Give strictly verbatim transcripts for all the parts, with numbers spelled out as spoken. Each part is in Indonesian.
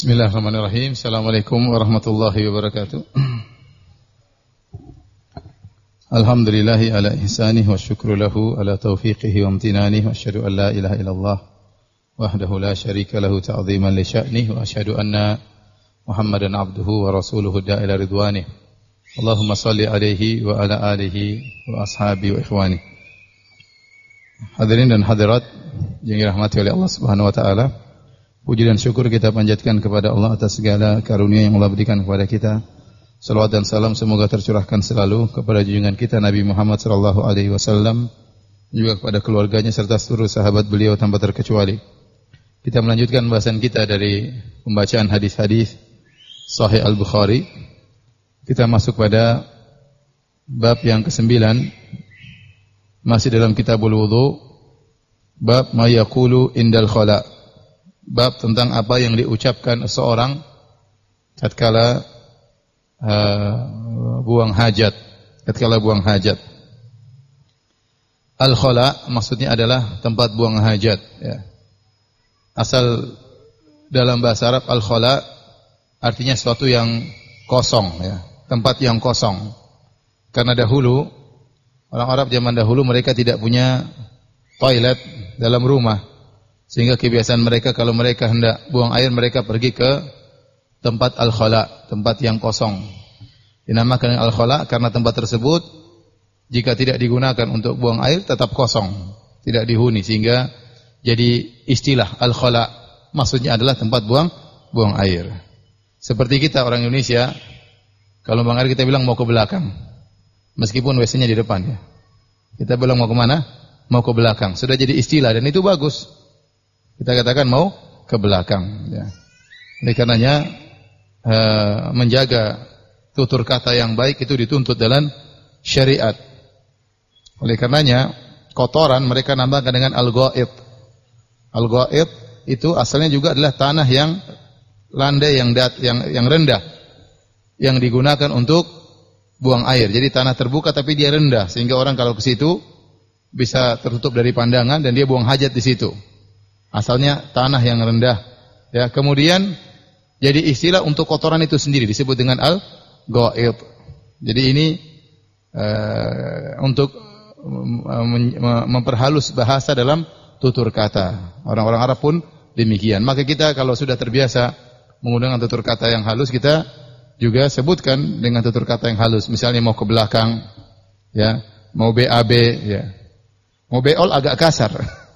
Bismillahirrahmanirrahim. Assalamualaikum warahmatullahi wabarakatuh. Alhamdulillahi ala ihsanih wa syukru lahu ala taufiqihi wa amtinanih wa asyhadu an la ilaha illallah wahdahu la syarika lahu ta'ziman li sya'nih wa asyhadu anna Muhammadan abduhu wa rasuluhu da'ila ridwanih. Allahumma salli alaihi wa ala alihi wa ashabi wa ikhwani. Hadirin dan hadirat yang dirahmati oleh Allah Subhanahu wa taala. Puji dan syukur kita panjatkan kepada Allah atas segala karunia yang Allah berikan kepada kita. Salawat dan salam semoga tercurahkan selalu kepada junjungan kita Nabi Muhammad sallallahu alaihi wasallam, juga kepada keluarganya serta seluruh sahabat beliau tanpa terkecuali. Kita melanjutkan bahasan kita dari pembacaan hadis-hadis Sahih Al-Bukhari. Kita masuk pada bab yang kesembilan, masih dalam Kitabul Wudu, bab ma yaqulu indal khala. Bab tentang apa yang diucapkan seorang tatkala uh, buang hajat, tatkala buang hajat. Al-khala maksudnya adalah tempat buang hajat, ya. Asal dalam bahasa Arab al-khala artinya sesuatu yang kosong, ya, tempat yang kosong. Karena dahulu orang Arab zaman dahulu mereka tidak punya toilet dalam rumah. Sehingga kebiasaan mereka kalau mereka hendak buang air, mereka pergi ke tempat al-khala, tempat yang kosong. Dinamakan al-khala karena tempat tersebut jika tidak digunakan untuk buang air tetap kosong, tidak dihuni, sehingga jadi istilah al-khala. Maksudnya adalah tempat buang buang air. Seperti kita orang Indonesia, kalau buang air kita bilang mau ke belakang. Meskipun W C-nya di depan, ya. Kita bilang mau ke mana? Mau ke belakang. Sudah jadi istilah dan itu bagus. Kita katakan mau ke belakang, ya. Oleh karenanya uh, menjaga tutur kata yang baik itu dituntut dalam syariat. Oleh karenanya kotoran mereka namakan dengan al-ghaid. Al-ghaid itu asalnya juga adalah tanah yang landai, yang dat, yang yang rendah, yang digunakan untuk buang air. Jadi tanah terbuka tapi dia rendah sehingga orang kalau ke situ bisa tertutup dari pandangan dan dia buang hajat di situ. Asalnya tanah yang rendah, ya. Kemudian jadi istilah untuk kotoran itu sendiri disebut dengan al-ghaid. Jadi ini uh, untuk memperhalus bahasa dalam tutur kata. Orang-orang Arab pun demikian. Maka kita kalau sudah terbiasa menggunakan tutur kata yang halus, kita juga sebutkan dengan tutur kata yang halus. Misalnya mau ke belakang, ya, mau B A B, ya. Mau beol agak kasar.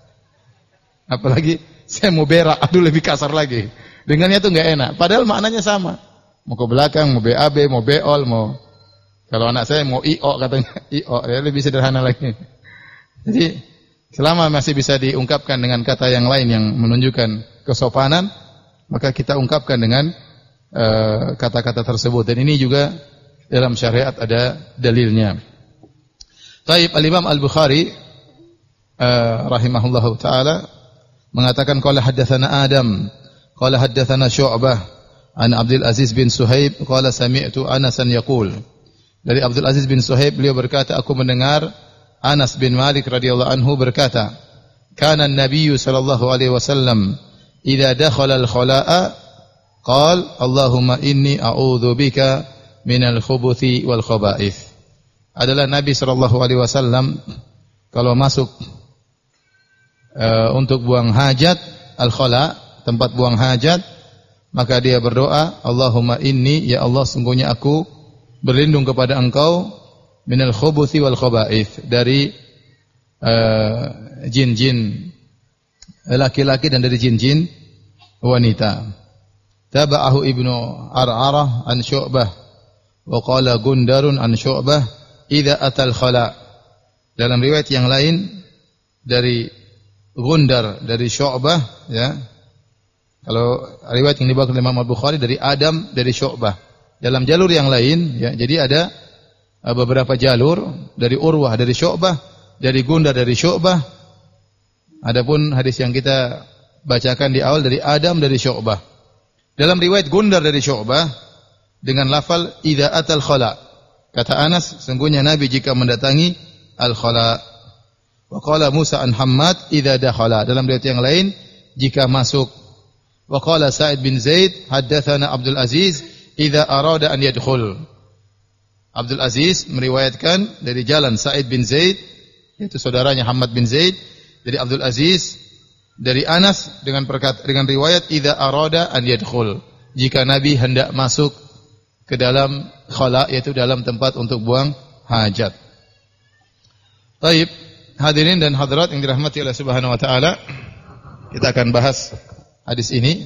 Apalagi saya mau berak, aduh lebih kasar lagi. Dengannya tuh enggak enak. Padahal maknanya sama. Mau ke belakang, mau B A B, mau beol, mau kalau anak saya mau I O katanya, I O, ya lebih sederhana lagi. Jadi selama masih bisa diungkapkan dengan kata yang lain yang menunjukkan kesopanan, maka kita ungkapkan dengan uh, kata-kata tersebut. Dan ini juga dalam syariat ada dalilnya. Taib al-Imam Al-Bukhari uh, rahimahullahu taala mengatakan qala haddatsana Adam qala haddatsana Syu'bah an Abdul Aziz bin Suhaib qala sami'tu Anasan yaqul. Dari Abdul Aziz bin Suhaib beliau berkata, aku mendengar Anas bin Malik radhiyallahu anhu berkata, kana an-nabiy sallallahu alaihi wasallam idza dakhala al-khala'a qala Allahumma inni a'udzu bika minal khubuthi wal khaba'ith. Adalah Nabi sallallahu alaihi wasallam kalau masuk Uh, untuk buang hajat, al-khala, tempat buang hajat, maka dia berdoa, Allahumma inni, ya Allah sungguhnya aku berlindung kepada Engkau minal khubuthi wal khaba'ith, dari uh, jin-jin laki-laki dan dari jin-jin wanita. Taba'ahu Ibnu Ar'arah an Syu'bah wa qala Gundarun an Syu'bah idza atal khala. Dalam riwayat yang lain dari Gundar dari Syu'bah, ya. Kalau riwayat yang dibawa oleh Imam Al-Bukhari dari Adam dari Syu'bah. Dalam jalur yang lain, ya. Jadi ada beberapa jalur dari Urwah dari Syu'bah, dari Gundar dari Syu'bah. Adapun hadis yang kita bacakan di awal dari Adam dari Syu'bah. Dalam riwayat Gundar dari Syu'bah dengan lafal idza atal khala. Kata Anas, sungguhnya Nabi jika mendatangi al-khala. Wa qala Musa an Hammad idza dakhala. Dalam riwayat yang lain, jika masuk Wa qala Sa'id bin Zaid haddatsana Abdul Aziz idza arada an yadkhul. Abdul Aziz meriwayatkan dari jalan Sa'id bin Zaid, yaitu saudaranya Hamad bin Zaid, dari Abdul Aziz dari Anas dengan perkata, dengan riwayat idza arada an yadkhul. Jika Nabi hendak masuk ke dalam khala, yaitu dalam tempat untuk buang hajat. Baik, hadirin dan hadirat yang dirahmati Allah Subhanahu wa taala, kita akan bahas hadis ini.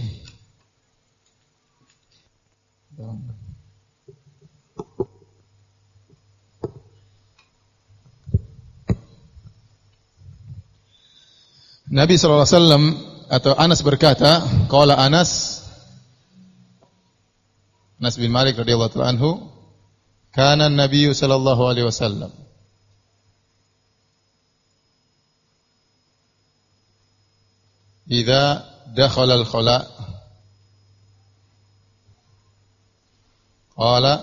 Nabi sallallahu alaihi wasallam atau Anas berkata, qala Anas Anas bin Malik radhiyallahu ta'ala anhu, kana an-nabiy sallallahu alaihi wasallam idza dakhala al-khala qala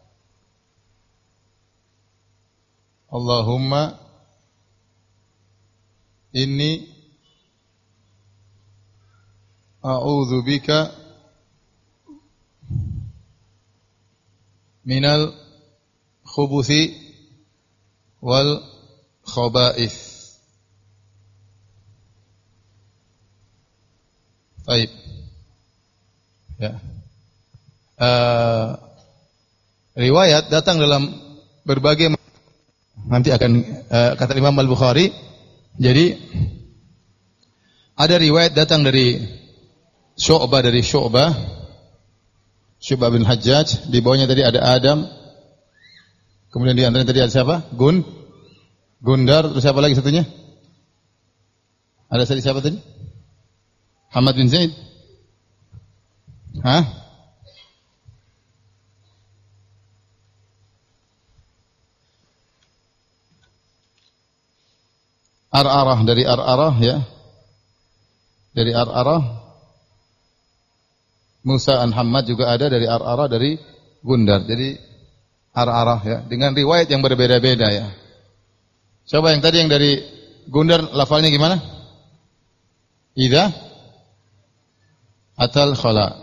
Allahumma inni a'udzu bika minal khubuthi wal khaba'ith. Baik. Ya. Uh, riwayat datang dalam berbagai, nanti akan uh, kata Imam Al-Bukhari. Jadi ada riwayat datang dari Syu'bah dari Syu'bah Syu'bah bin Hajjaj, di bawahnya tadi ada Adam. Kemudian di antaranya tadi ada siapa? Gun Gundar, terus siapa lagi satunya? Ada tadi siapa tadi? Hamad bin Zaid. Hah? Ar-Arah, dari Ar-Arah ya. Dari Ar-Arah. Musa an Hammad juga ada dari Ar-Arah, dari Gundar. Jadi Ar-Arah ya, dengan riwayat yang berbeda-beda ya. Coba yang tadi yang dari Gundar lafalnya gimana? Idza atal khala.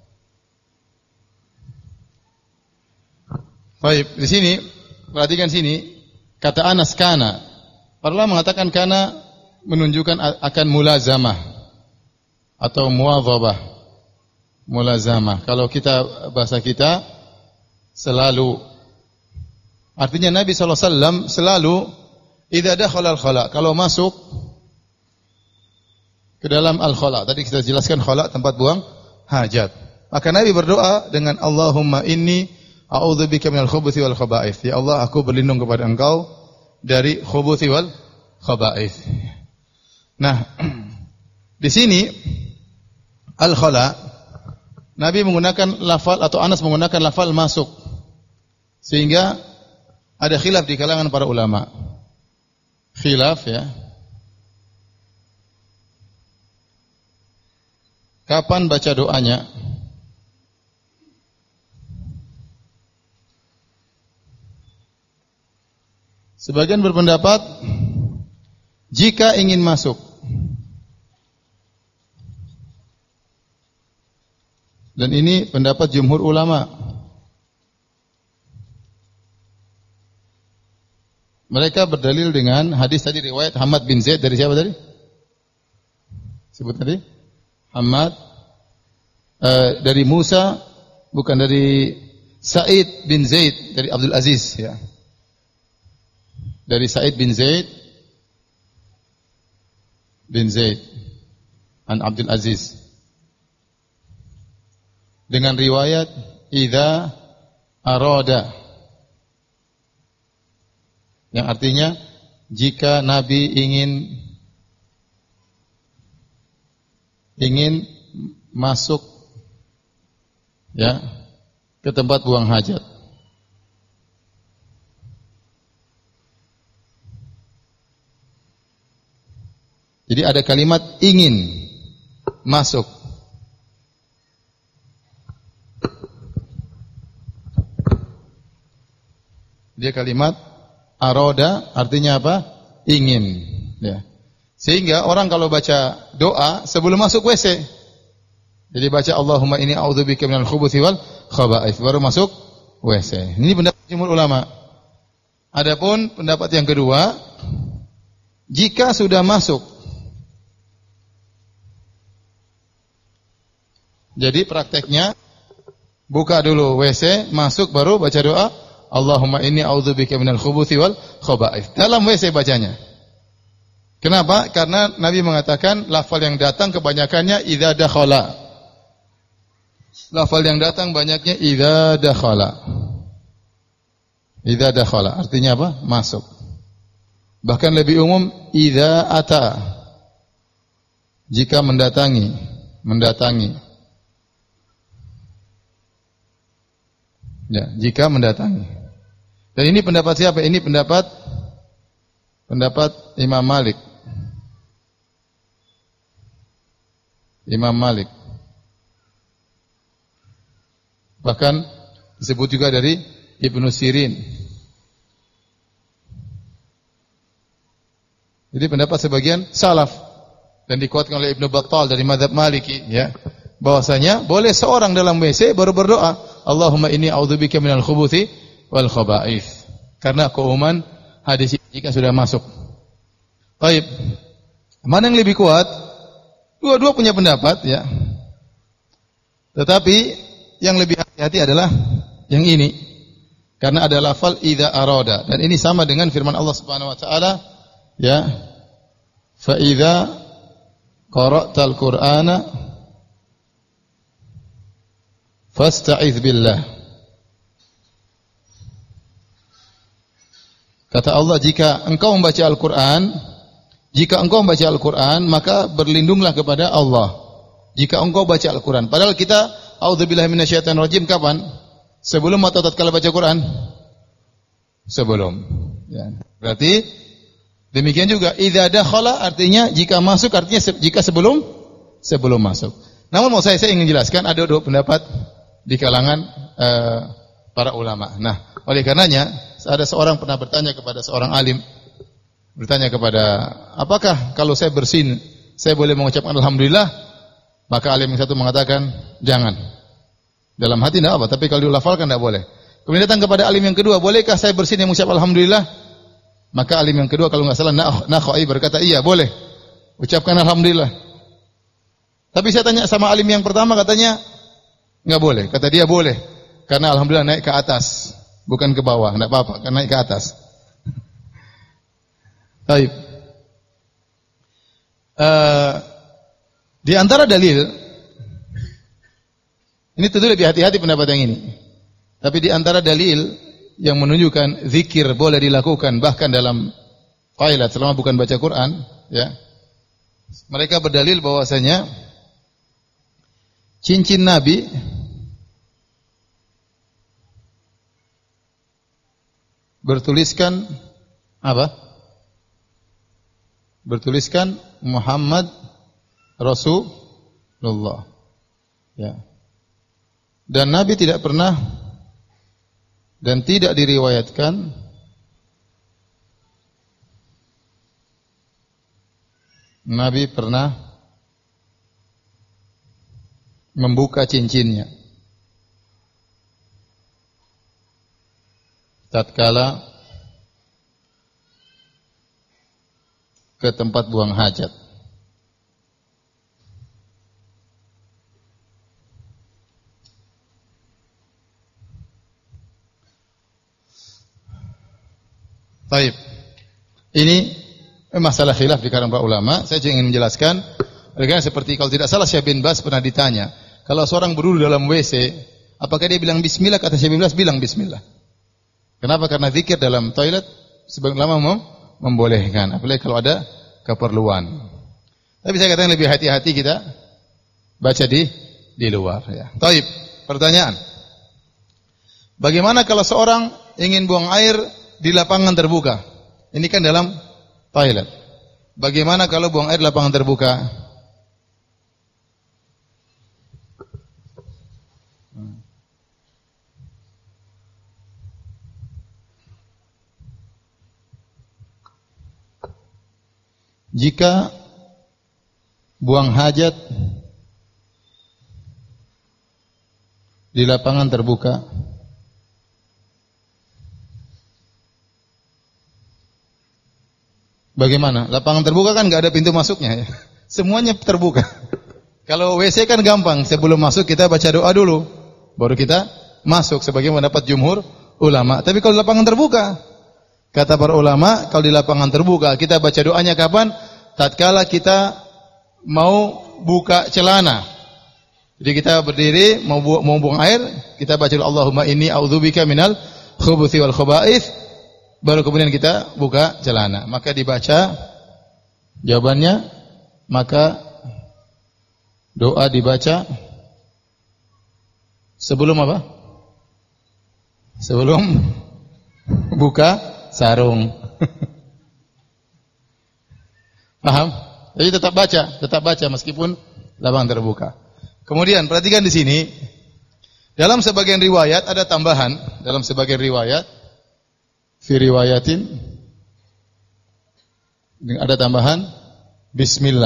Baik, di sini perhatikan sini kata Anas kana. Para ulama mengatakan kana menunjukkan akan mulazamah atau muwadhabah. Mulazamah. Kalau kita bahasa kita selalu, artinya Nabi sallallahu alaihi wasallam selalu idza dakhala al-khala, kalau masuk ke dalam al-khala. Tadi kita jelaskan khala tempat buang hajat. Maka Nabi berdoa dengan Allahumma inni a'udzubika minal khubuthi wal khaba'ith. Ya Allah, aku berlindung kepada Engkau dari khubuthi wal khaba'ith. Nah, di sini al-khala Nabi menggunakan lafal atau Anas menggunakan lafal masuk, sehingga ada khilaf di kalangan para ulama. Khilaf ya. Kapan baca doanya? Sebagian berpendapat jika ingin masuk. Dan ini pendapat jumhur ulama. Mereka berdalil dengan hadis tadi riwayat Hamad bin Zaid dari siapa tadi? Sebut tadi? Hamad uh, dari Musa, bukan dari Sa'id bin Zaid dari Abdul Aziz ya. Dari Sa'id bin Zaid bin Zaid an Abdul Aziz. Dengan riwayat idza arada, yang artinya jika Nabi ingin ingin masuk ya ke tempat buang hajat. Jadi ada kalimat ingin masuk. Dia kalimat aroda artinya apa? Ingin. Ya. Sehingga orang kalau baca doa sebelum masuk W C, Jadi baca Allahumma inni a'udzubika minal khubuthi wal khaba'ith baru masuk W C. Ini pendapat jumhur ulama. Adapun pendapat yang kedua, jika sudah masuk, jadi prakteknya buka dulu W C, masuk baru baca doa Allahumma inni a'udzubika minal khubuthi wal khaba'ith. Dalam W C bacanya. Kenapa? Karena Nabi mengatakan lafal yang datang kebanyakannya idza dakhala. Lafal yang datang banyaknya idza dakhala. Idza dakhala artinya apa? Masuk. Bahkan lebih umum idza ata. Jika mendatangi, mendatangi. Ya, jika mendatangi. Dan ini pendapat siapa? Ini pendapat pendapat Imam Malik. Imam Malik. Bahkan disebut juga dari Ibnu Sirin. Jadi pendapat sebagian salaf dan dikuatkan oleh Ibnu Battal dari mazhab Maliki, ya. Bahwasanya boleh seorang dalam W C baru berdoa, Allahumma inni a'udzubika minal khubuthi wal khaba'ith. Karena keumuman hadis jika sudah masuk. Baik. Mana yang lebih kuat? Dua-dua punya pendapat, ya. Tetapi yang lebih hati-hati adalah yang ini. Karena ada lafal idza arada dan ini sama dengan firman Allah Subhanahu wa taala, ya. Fa idza qara'tal Qur'ana fasta'iz billah. Kata Allah, jika engkau membaca Al-Qur'an, jika engkau membaca Al-Qur'an, maka berlindunglah kepada Allah. Jika engkau baca Al-Qur'an. Padahal kita a'udzubillahi minasyaitonir rajim kapan? Sebelum atau tatkala baca Quran? Sebelum. Ya. Berarti demikian juga idza dakhala artinya jika masuk, artinya se jika sebelum sebelum masuk. Namun mau saya saya ingin jelaskan ada dua pendapat di kalangan uh, para ulama. Nah, oleh karenanya ada seorang pernah bertanya kepada seorang alim, bertanya kepada, apakah kalau saya bersin saya boleh mengucapkan alhamdulillah? Maka alim yang satu mengatakan jangan. Dalam hati tidak apa, tapi kalau dilafalkan tidak boleh. Kemudian datang kepada alim yang kedua, bolehkah saya bersin yang mengucap alhamdulillah? Maka alim yang kedua kalau enggak salah Nakhai berkata, iya boleh. Ucapkan alhamdulillah. Tapi saya tanya sama alim yang pertama, katanya enggak boleh. Kata dia boleh. Karena alhamdulillah naik ke atas, bukan ke bawah, enggak apa-apa, karena naik ke atas. Baik. Uh, di antara dalil, ini tentu lebih hati-hati pendapat yang ini. Tapi di antara dalil yang menunjukkan zikir boleh dilakukan bahkan dalam toilet selama bukan baca Quran, ya. Mereka berdalil bahwasanya cincin Nabi bertuliskan apa? Bertuliskan Muhammad Rasulullah. Ya. Dan Nabi tidak pernah dan tidak diriwayatkan Nabi pernah membuka cincinnya tatkala ke tempat buang hajat. Baik. Ini masalah khilaf di kalangan para ulama. Saya cuma ingin menjelaskan. Karena seperti kalau tidak salah Syekh bin Baz pernah ditanya, kalau seorang berwudu dalam W C, apakah dia bilang bismillah? Kata Syekh bin Baz, bilang bismillah. Kenapa? Karena zikir dalam toilet sebagian ulama mem membolehkan, apalagi kalau ada keperluan. Tapi saya katakan lebih hati-hati kita baca di di luar, ya. Baik. Pertanyaan. Bagaimana kalau seorang ingin buang air di lapangan terbuka? Ini kan dalam toilet. Bagaimana kalau buang air di lapangan terbuka? Jika buang hajat di lapangan terbuka. Bagaimana? Lapangan terbuka kan nggak ada pintu masuknya ya. Semuanya terbuka. Kalau W C kan gampang, sebelum masuk kita baca doa dulu, baru kita masuk sebagaimana pendapat jumhur ulama. Tapi kalau lapangan terbuka, kata para ulama, kalau di lapangan terbuka kita baca doanya kapan? Tatkala kita mau buka celana. Jadi kita berdiri mau bu mau buang air, kita baca Allahumma inni a'udzubika minal khubuthi wal khaba'ith. Baru kemudian kita buka celana. Maka dibaca jawabannya, maka doa dibaca sebelum apa? Sebelum buka sarung. Paham? Jadi tetap baca, tetap baca meskipun lapangan terbuka. Kemudian perhatikan di sini, dalam sebagian riwayat ada tambahan, dalam sebagian riwayat fi riwayatin ada tambahan bismillah.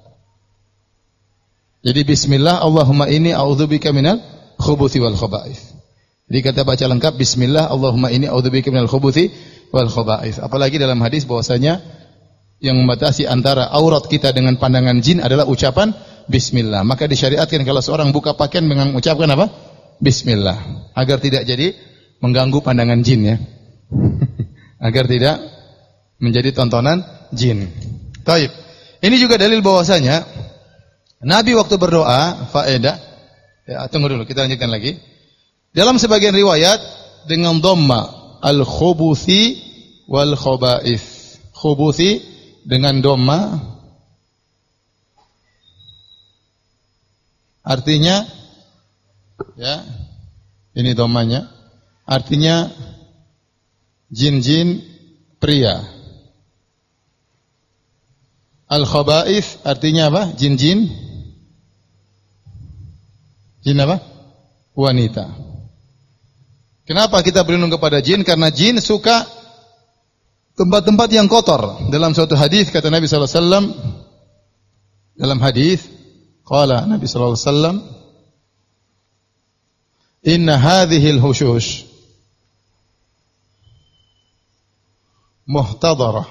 Jadi bismillah Allahumma inni a'udzubika minal khubuthi wal khaba'ith. Jadi kata baca lengkap bismillah Allahumma inni a'udzubika minal khubuthi wal khaba'ith. Apalagi dalam hadis bahwasanya yang membatasi antara aurat kita dengan pandangan jin adalah ucapan bismillah. Maka disyariatkan kalau seorang buka pakaian dengan mengucapkan apa? Bismillah, agar tidak jadi mengganggu pandangan jin ya. Agar tidak menjadi tontonan jin. Taib. Ini juga dalil bahwasanya Nabi waktu berdoa, faedah. Ya, tunggu dulu, kita lanjutkan lagi. Dalam sebagian riwayat dengan dhamma al-khubuthi wal khaba'ith. Khubuthi dengan dhamma artinya ya, ini dhammanya. Artinya jin-jin pria. Al-khaba'ith artinya apa? Jin-jin. Jin apa? Wanita. Kenapa kita berlindung kepada jin? Karena jin suka tempat-tempat yang kotor. Dalam suatu hadis kata Nabi sallallahu alaihi wasallam, dalam hadis qala Nabi sallallahu alaihi wasallam, inna hadhil hushush muhtadarah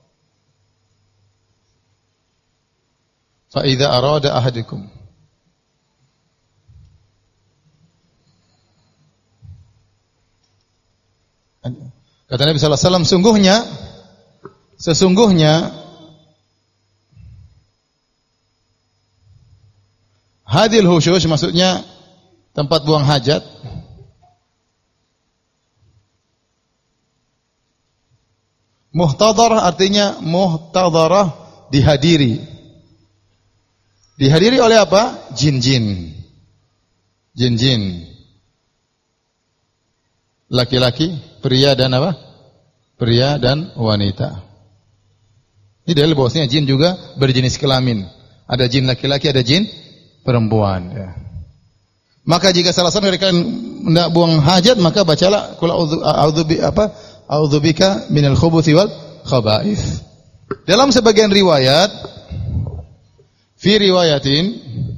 fa idza arada ahadukum kata Nabi sallallahu alaihi wasallam, sungguhnya sesungguhnya hadil hushush maksudnya tempat buang hajat. Muhtadarah artinya muhtadarah dihadiri. Dihadiri oleh apa? Jin-jin. Jin-jin. Laki-laki, pria dan apa? Pria dan wanita. Ini dalil bahwasanya jin juga berjenis kelamin. Ada jin laki-laki, ada jin perempuan ya. Maka jika salah satu dari kalian hendak buang hajat, maka bacalah qul a'udzu apa? A'udzubika minal khubuthi wal khaba'ith. Dalam sebagian riwayat, fi riwayatin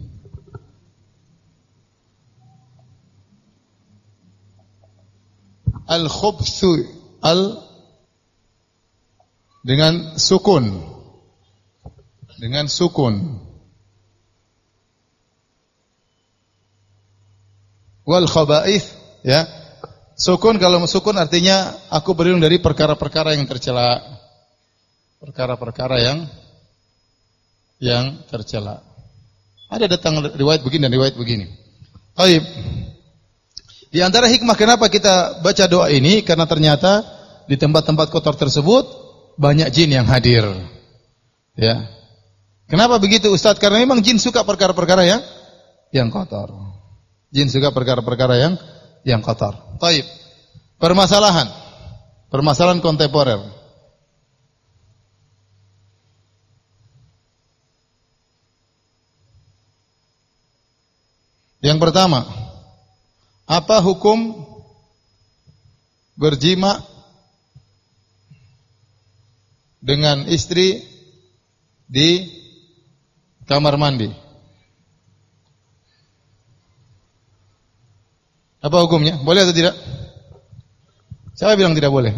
al-khubthu al dengan sukun. Dengan sukun. Wal khaba'ith ya. Sukun, kalau sukun artinya aku berlindung dari perkara-perkara yang tercela. Perkara-perkara yang yang tercela. Ada datang riwayat begini dan riwayat begini. Baik. Di antara hikmah kenapa kita baca doa ini, karena ternyata di tempat-tempat kotor tersebut banyak jin yang hadir. Ya. Kenapa begitu Ustaz? Karena memang jin suka perkara-perkara yang yang kotor. Jin suka perkara-perkara yang yang kotor. Taib. Permasalahan. Permasalahan kontemporer. Yang pertama, apa hukum berjima dengan istri di kamar mandi? Apa hukumnya? Boleh atau tidak? Siapa bilang tidak boleh?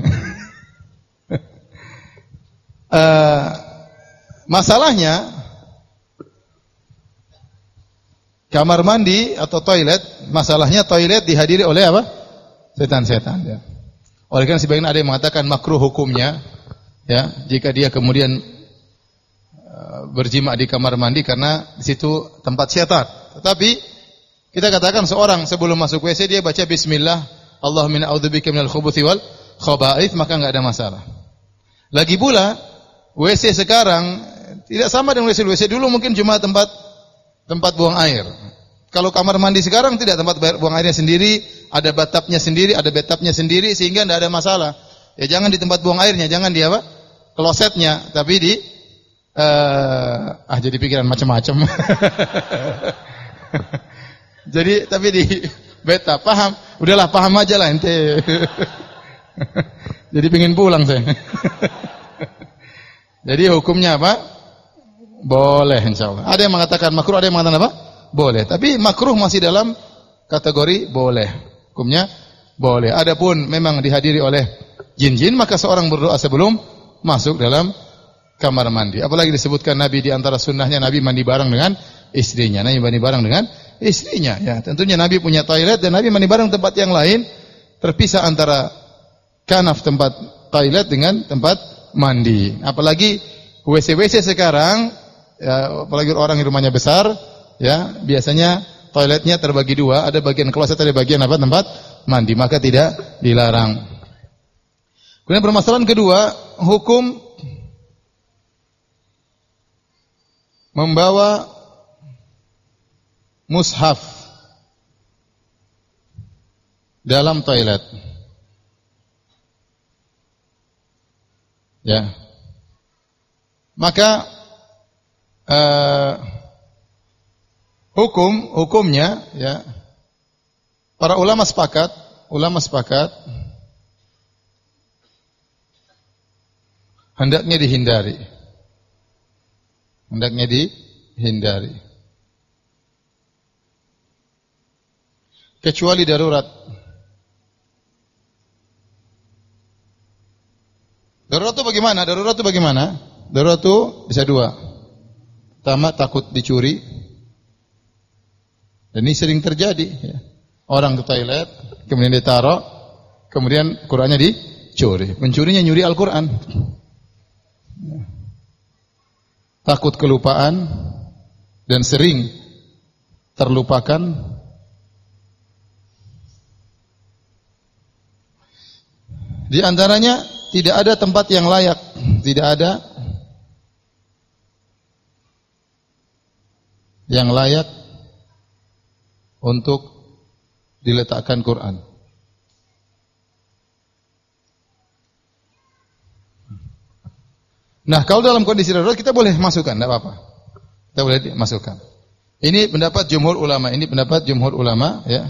uh, masalahnya kamar mandi atau toilet, masalahnya toilet dihadiri oleh apa? Setan-setan. Ya. Oleh karena sebagian ada yang mengatakan makruh hukumnya, ya, jika dia kemudian uh, berjima di kamar mandi karena di situ tempat setan. Tetapi kita katakan seorang sebelum masuk W C dia baca bismillah, Allahumma a'udzubika minal khubuthi wal khaba'ith, maka enggak ada masalah. Lagi pula W C sekarang tidak sama dengan W C W C dulu, mungkin cuma tempat tempat buang air. Kalau kamar mandi sekarang tidak, tempat buang airnya sendiri, ada bathtubnya sendiri, ada bathtubnya sendiri, sehingga tidak ada masalah. Ya jangan di tempat buang airnya, jangan di apa? Klosetnya, tapi di uh, ah jadi pikiran macam-macam. Jadi tapi di bathtub, paham? Udahlah paham aja lah ente. Jadi pengen pulang saya. Jadi hukumnya apa? Boleh insyaallah. Ada yang mengatakan makruh, ada yang mengatakan apa? Boleh. Tapi makruh masih dalam kategori boleh. Hukumnya boleh. Adapun memang dihadiri oleh jin-jin, maka seorang berdoa sebelum masuk dalam kamar mandi. Apalagi disebutkan Nabi di antara sunnahnya Nabi mandi bareng dengan istrinya. Nabi mandi bareng dengan istrinya. Ya, tentunya Nabi punya toilet dan Nabi mandi bareng tempat yang lain, terpisah antara kanaf tempat toilet dengan tempat mandi. Apalagi W C-W C sekarang, ya, apalagi orang yang rumahnya besar, ya, biasanya toiletnya terbagi dua, ada bagian kloset, ada bagian apa? Tempat mandi, maka tidak dilarang. Kemudian permasalahan kedua, hukum membawa mushaf dalam toilet. Ya. Maka uh, hukum hukumnya, ya, para ulama sepakat, ulama sepakat hendaknya dihindari. Hendaknya dihindari. Kecuali darurat. Darurat itu bagaimana? Darurat itu bagaimana? Darurat itu bisa dua. Pertama, takut dicuri. Dan ini sering terjadi. Ya. Orang ke toilet, kemudian ditaruh, kemudian Qur'annya dicuri. Pencurinya nyuri Al-Quran. Ya. Takut kelupaan dan sering terlupakan. Di antaranya tidak ada tempat yang layak, tidak ada yang layak untuk diletakkan Quran. Nah, kalau dalam kondisi darurat kita boleh masukkan, tidak apa-apa. Kita boleh masukkan. Ini pendapat jumhur ulama, ini pendapat jumhur ulama, ya.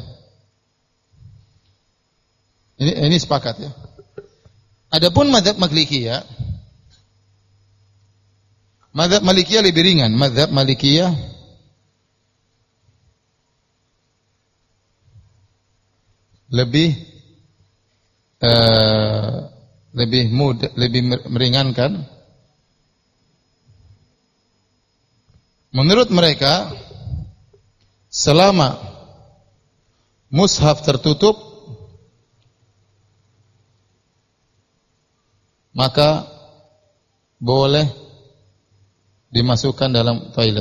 Ini ini sepakat, ya. Adapun mazhab Malikiyah, mazhab Malikiyah lebih ringan. Mazhab Malikiyah lebih uh, lebih mudah, lebih meringankan. Menurut mereka, selama mushaf tertutup, maka boleh dimasukkan dalam toilet.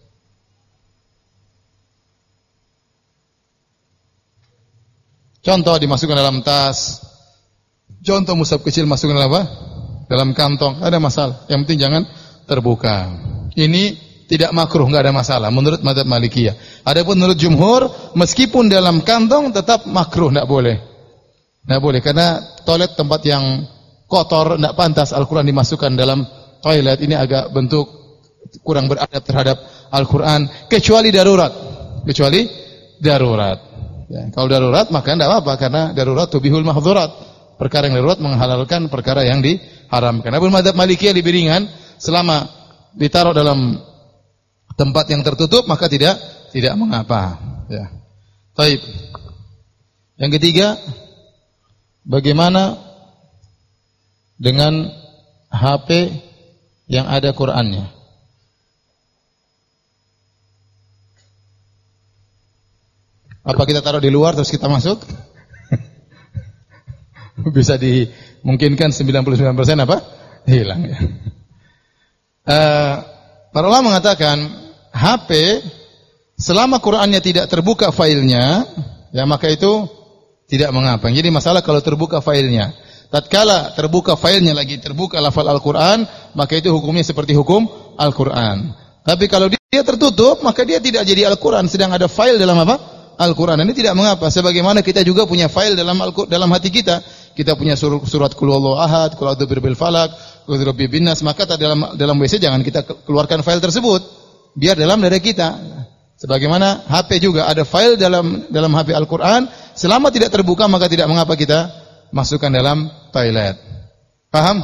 Contoh, dimasukkan dalam tas. Contoh, mushaf kecil masukkan dalam apa? Dalam kantong. Ada masalah. Yang penting jangan terbuka. Ini tidak makruh, enggak ada masalah menurut mazhab Malikiyah. Adapun menurut jumhur, meskipun dalam kantong tetap makruh, enggak boleh. Enggak boleh karena toilet tempat yang kotor, tidak pantas Al-Quran dimasukkan dalam toilet. Ini agak bentuk kurang beradab terhadap Al-Quran. Kecuali darurat. Kecuali darurat. Ya, kalau darurat maka tidak apa-apa. Karena darurat tubihul mahdzurat. Perkara yang darurat menghalalkan perkara yang diharamkan. Adapun mazhab Malikiyah lebih ringan. Selama ditaruh dalam tempat yang tertutup maka tidak tidak mengapa. Ya. Baik. Yang ketiga, bagaimana dengan H P yang ada Qur'annya? Apa kita taruh di luar terus kita masuk? Bisa dimungkinkan sembilan puluh sembilan persen apa? Hilang ya. Uh, para ulama mengatakan H P selama Qur'annya tidak terbuka filenya, ya maka itu tidak mengapa. Jadi masalah kalau terbuka filenya. Tatkala terbuka filenya lagi terbuka lafal Al-Qur'an, maka itu hukumnya seperti hukum Al-Qur'an. Tapi kalau dia tertutup, maka dia tidak jadi Al-Qur'an, sedang ada file dalam apa? Al-Quran. Ini tidak mengapa. Sebagaimana kita juga punya file dalam dalam hati kita. Kita punya surat, surat Qul Huwallahu Ahad, Qul A'udzu Birabbil Falaq, Qul A'udzu Birabbin Nas. Maka dalam dalam W C jangan kita keluarkan file tersebut. Biar dalam diri kita. Sebagaimana H P juga ada file dalam dalam H P Al-Quran. Selama tidak terbuka maka tidak mengapa kita masukkan dalam toilet. Paham?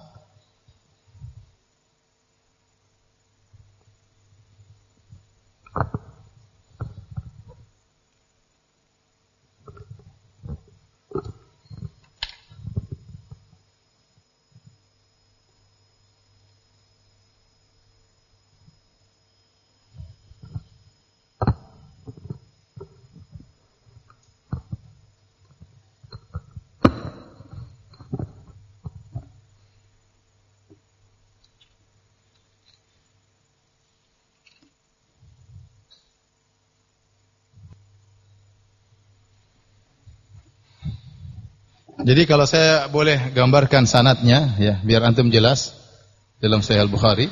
Jadi kalau saya boleh gambarkan sanadnya ya, biar antum jelas dalam Sahih Al-Bukhari.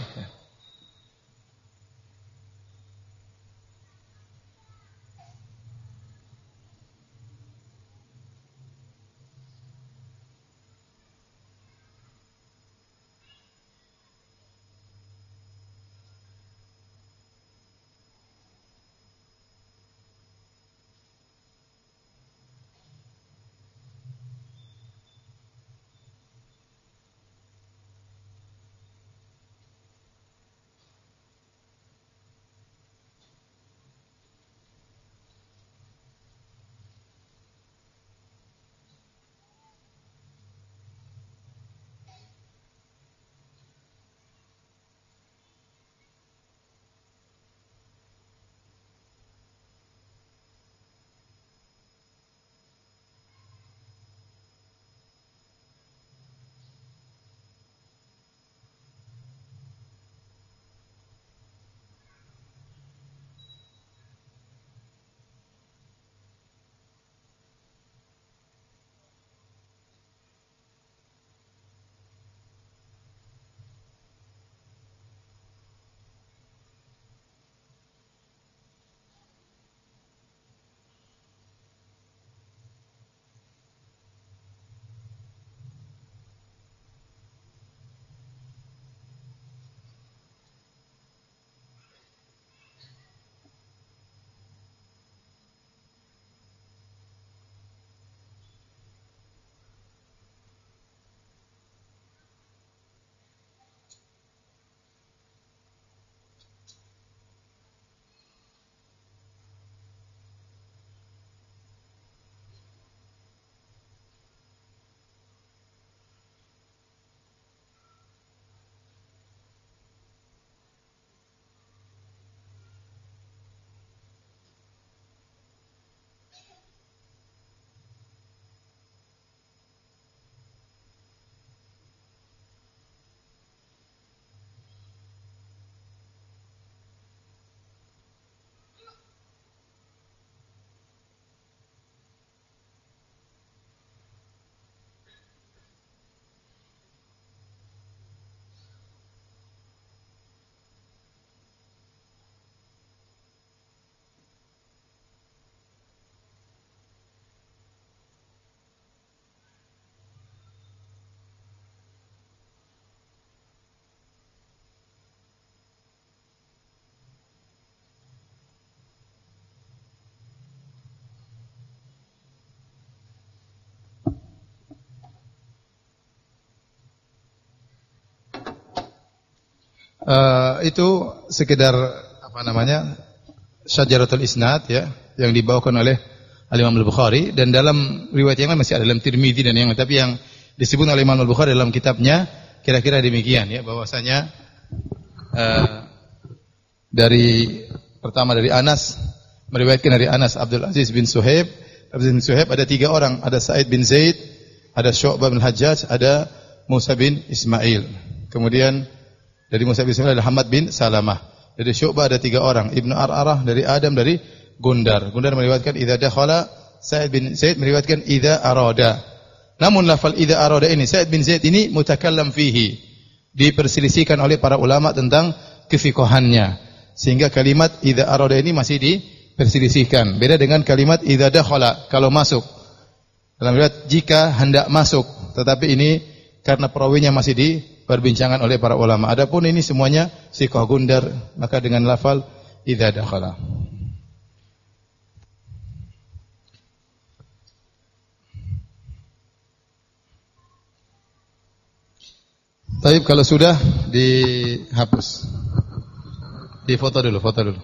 Uh, itu sekedar apa namanya syajaratul isnad ya yang dibawakan oleh Al-Imam Al-Bukhari, dan dalam riwayat yang lain masih ada dalam Tirmidzi dan yang lain, tapi yang disebut oleh Imam Al-Bukhari dalam kitabnya kira-kira demikian ya, bahwasanya uh, dari pertama dari Anas, meriwayatkan dari Anas Abdul Aziz bin Suhaib, Abdul bin Suhaib ada tiga orang, ada Sa'id bin Zaid, ada Syu'bah bin Hajjaj, ada Musa bin Ismail. Kemudian dari Musa bin Ismail ada Hamad bin Salamah. Dari Syu'bah ada tiga orang, Ibnu Ar'arah, dari Adam, dari Gundar. Gundar meriwayatkan idza dakhala, Sa'id bin Zaid meriwayatkan idza arada. Namun lafal idza arada ini, Sa'id bin Zaid ini mutakallam fihi, diperselisihkan oleh para ulama tentang kefiqahannya. Sehingga kalimat idza arada ini masih diperselisihkan. Beda dengan kalimat idza dakhala, kalau masuk. Dalam riwayat jika hendak masuk, tetapi ini karena perawinya masih diperbincangan oleh para ulama. Adapun ini semuanya siqah Gundar, maka dengan lafal idza dakhala. Baik, kalau sudah dihapus. Di foto dulu, foto dulu.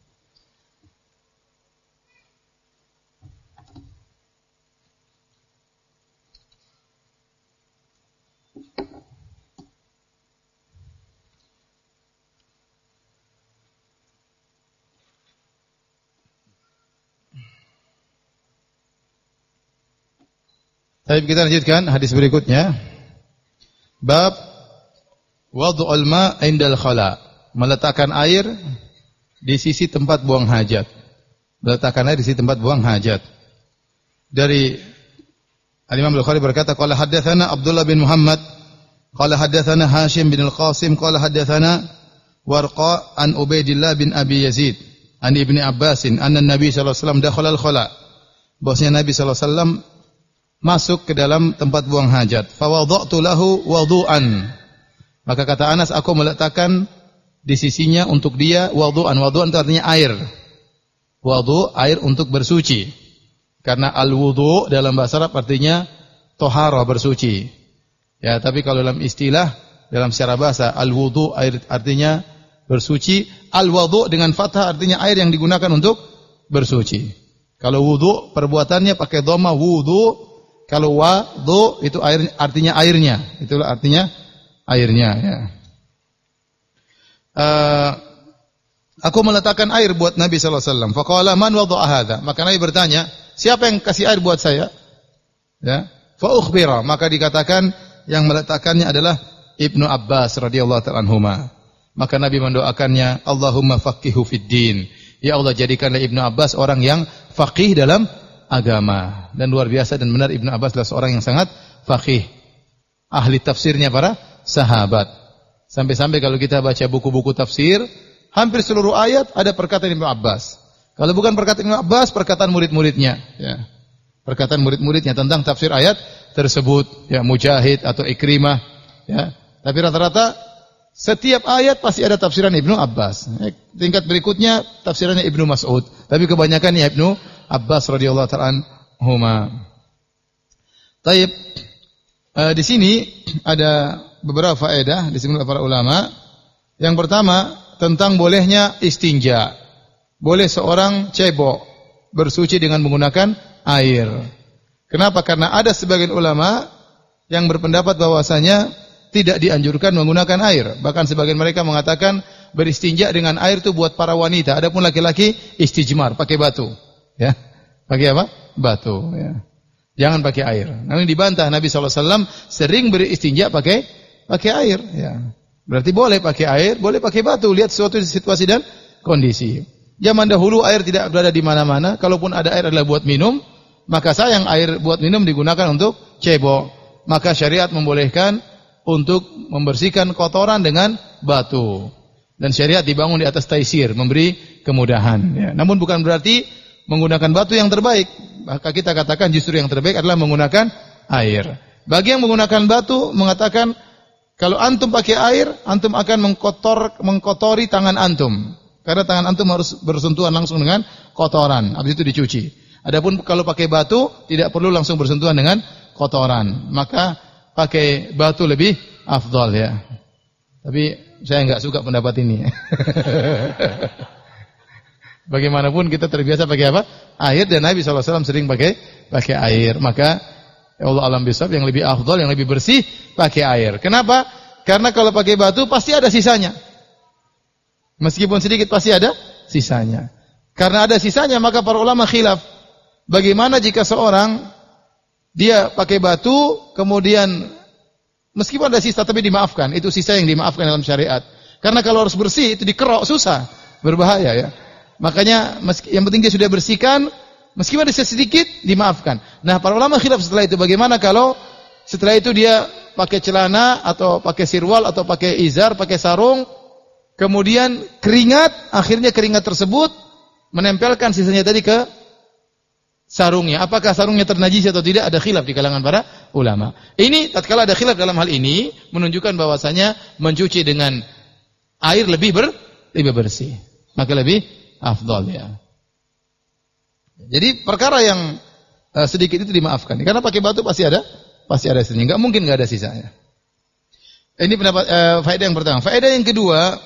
Baik, kita lanjutkan hadis berikutnya. Bab wad'ul ma' indal khala, meletakkan air di sisi tempat buang hajat. Meletakkan air di sisi tempat buang hajat. Dari Al-Imam Al-Bukhari berkata, qala haddatsana Abdullah bin Muhammad, qala haddatsana Hashim bin Al-Qasim, qala haddatsana Warqa an Ubaidillah bin Abi Yazid, an Ibni Abbasin, anna Nabi sallallahu alaihi wasallam dakhala al-khala. Bahwasanya Nabi sallallahu alaihi wasallam masuk ke dalam tempat buang hajat. Fa wada'tu lahu wudu'an. Maka kata Anas, aku meletakkan di sisinya untuk dia wudu'an. Wudu'an itu artinya air. Wudu, air untuk bersuci. Karena al-wudu dalam bahasa Arab artinya tohara, bersuci. Ya, tapi kalau dalam istilah, dalam secara bahasa, al-wudu air artinya bersuci. Al-wudu dengan fathah artinya air yang digunakan untuk bersuci. Kalau wudu perbuatannya pakai dhamma wudu. Kalau wudu itu air, artinya airnya. Itulah artinya airnya. Ya. Uh, aku meletakkan air buat Nabi sallallahu alaihi wasallam. Faqala man wada'a hadza? Maka Nabi bertanya, siapa yang kasih air buat saya? Ya. Fa ukhbira, maka dikatakan yang meletakkannya adalah Ibnu Abbas radhiyallahu ta'ala anhuma. Maka Nabi mendoakannya, Allahumma faqihu fid din. Ya Allah, jadikanlah Ibnu Abbas orang yang faqih dalam agama. Dan luar biasa dan benar, Ibnu Abbas adalah seorang yang sangat faqih. Ahli tafsirnya para sahabat. Sampai-sampai kalau kita baca buku-buku tafsir, hampir seluruh ayat ada perkataan Ibnu Abbas. Kalau bukan perkataan Ibnu Abbas, perkataan murid-muridnya. Ya. Perkataan murid-muridnya tentang tafsir ayat tersebut. Ya, Mujahid atau Ikrimah. Ya. Tapi rata-rata setiap ayat pasti ada tafsiran Ibnu Abbas. Tingkat berikutnya tafsirannya Ibnu Mas'ud. Tapi kebanyakan ya Ibnu Abbas radhiyallahu ta'ala anhuma. Taib, uh, di sini ada beberapa faedah disebut oleh para ulama. Yang pertama tentang bolehnya istinja. Boleh seorang cebok bersuci dengan menggunakan air. Kenapa? Karena ada sebagian ulama yang berpendapat bahwasanya tidak dianjurkan menggunakan air. Bahkan sebagian mereka mengatakan beristinja dengan air itu buat para wanita. Adapun laki-laki istijmar, pakai batu. Ya, pakai apa? Batu. Ya. Jangan pakai air. Namun dibantah Nabi sallallahu alaihi wasallam sering beristinja pakai pakai air. Ya. Berarti boleh pakai air, boleh pakai batu. Lihat suatu situasi dan kondisi. Zaman dahulu air tidak berada di mana-mana. Kalaupun ada air adalah buat minum, maka sayang air buat minum digunakan untuk cebok. Maka syariat membolehkan untuk membersihkan kotoran dengan batu. Dan syariat dibangun di atas taisir, memberi kemudahan. Ya. Namun bukan berarti menggunakan batu yang terbaik. Maka kita katakan justru yang terbaik adalah menggunakan air. Bagi yang menggunakan batu mengatakan kalau antum pakai air, antum akan mengkotor mengkotori tangan antum. Karena tangan antum harus bersentuhan langsung dengan kotoran. Habis itu dicuci. Adapun kalau pakai batu tidak perlu langsung bersentuhan dengan kotoran. Maka pakai batu lebih afdal ya. Tapi saya enggak suka pendapat ini. Bagaimanapun kita terbiasa pakai apa? Air, dan Nabi shallallahu alaihi wasallam sering pakai pakai air. Maka ya Allah alam bisawab, yang lebih afdal, yang lebih bersih pakai air. Kenapa? Karena kalau pakai batu pasti ada sisanya. Meskipun sedikit pasti ada sisanya. Karena ada sisanya maka para ulama khilaf. Bagaimana jika seorang dia pakai batu kemudian meskipun ada sisa tapi dimaafkan, itu sisa yang dimaafkan dalam syariat. Karena kalau harus bersih itu dikerok susah, berbahaya ya. Makanya yang penting dia sudah bersihkan, meskipun ada sedikit dimaafkan. Nah, para ulama khilaf setelah itu, bagaimana kalau setelah itu dia pakai celana atau pakai sirwal atau pakai izar, pakai sarung, kemudian keringat, akhirnya keringat tersebut menempelkan sisanya tadi ke sarungnya. Apakah sarungnya ternajis atau tidak? Ada khilaf di kalangan para ulama. Ini tatkala ada khilaf dalam hal ini menunjukkan bahwasanya mencuci dengan air lebih ber, lebih bersih. Maka lebih afdal ya. Jadi perkara yang uh, sedikit itu dimaafkan. Karena pakai batu pasti ada, pasti ada sisanya. Enggak mungkin enggak ada sisanya. Ini pendapat uh, faedah yang pertama. Faedah yang kedua,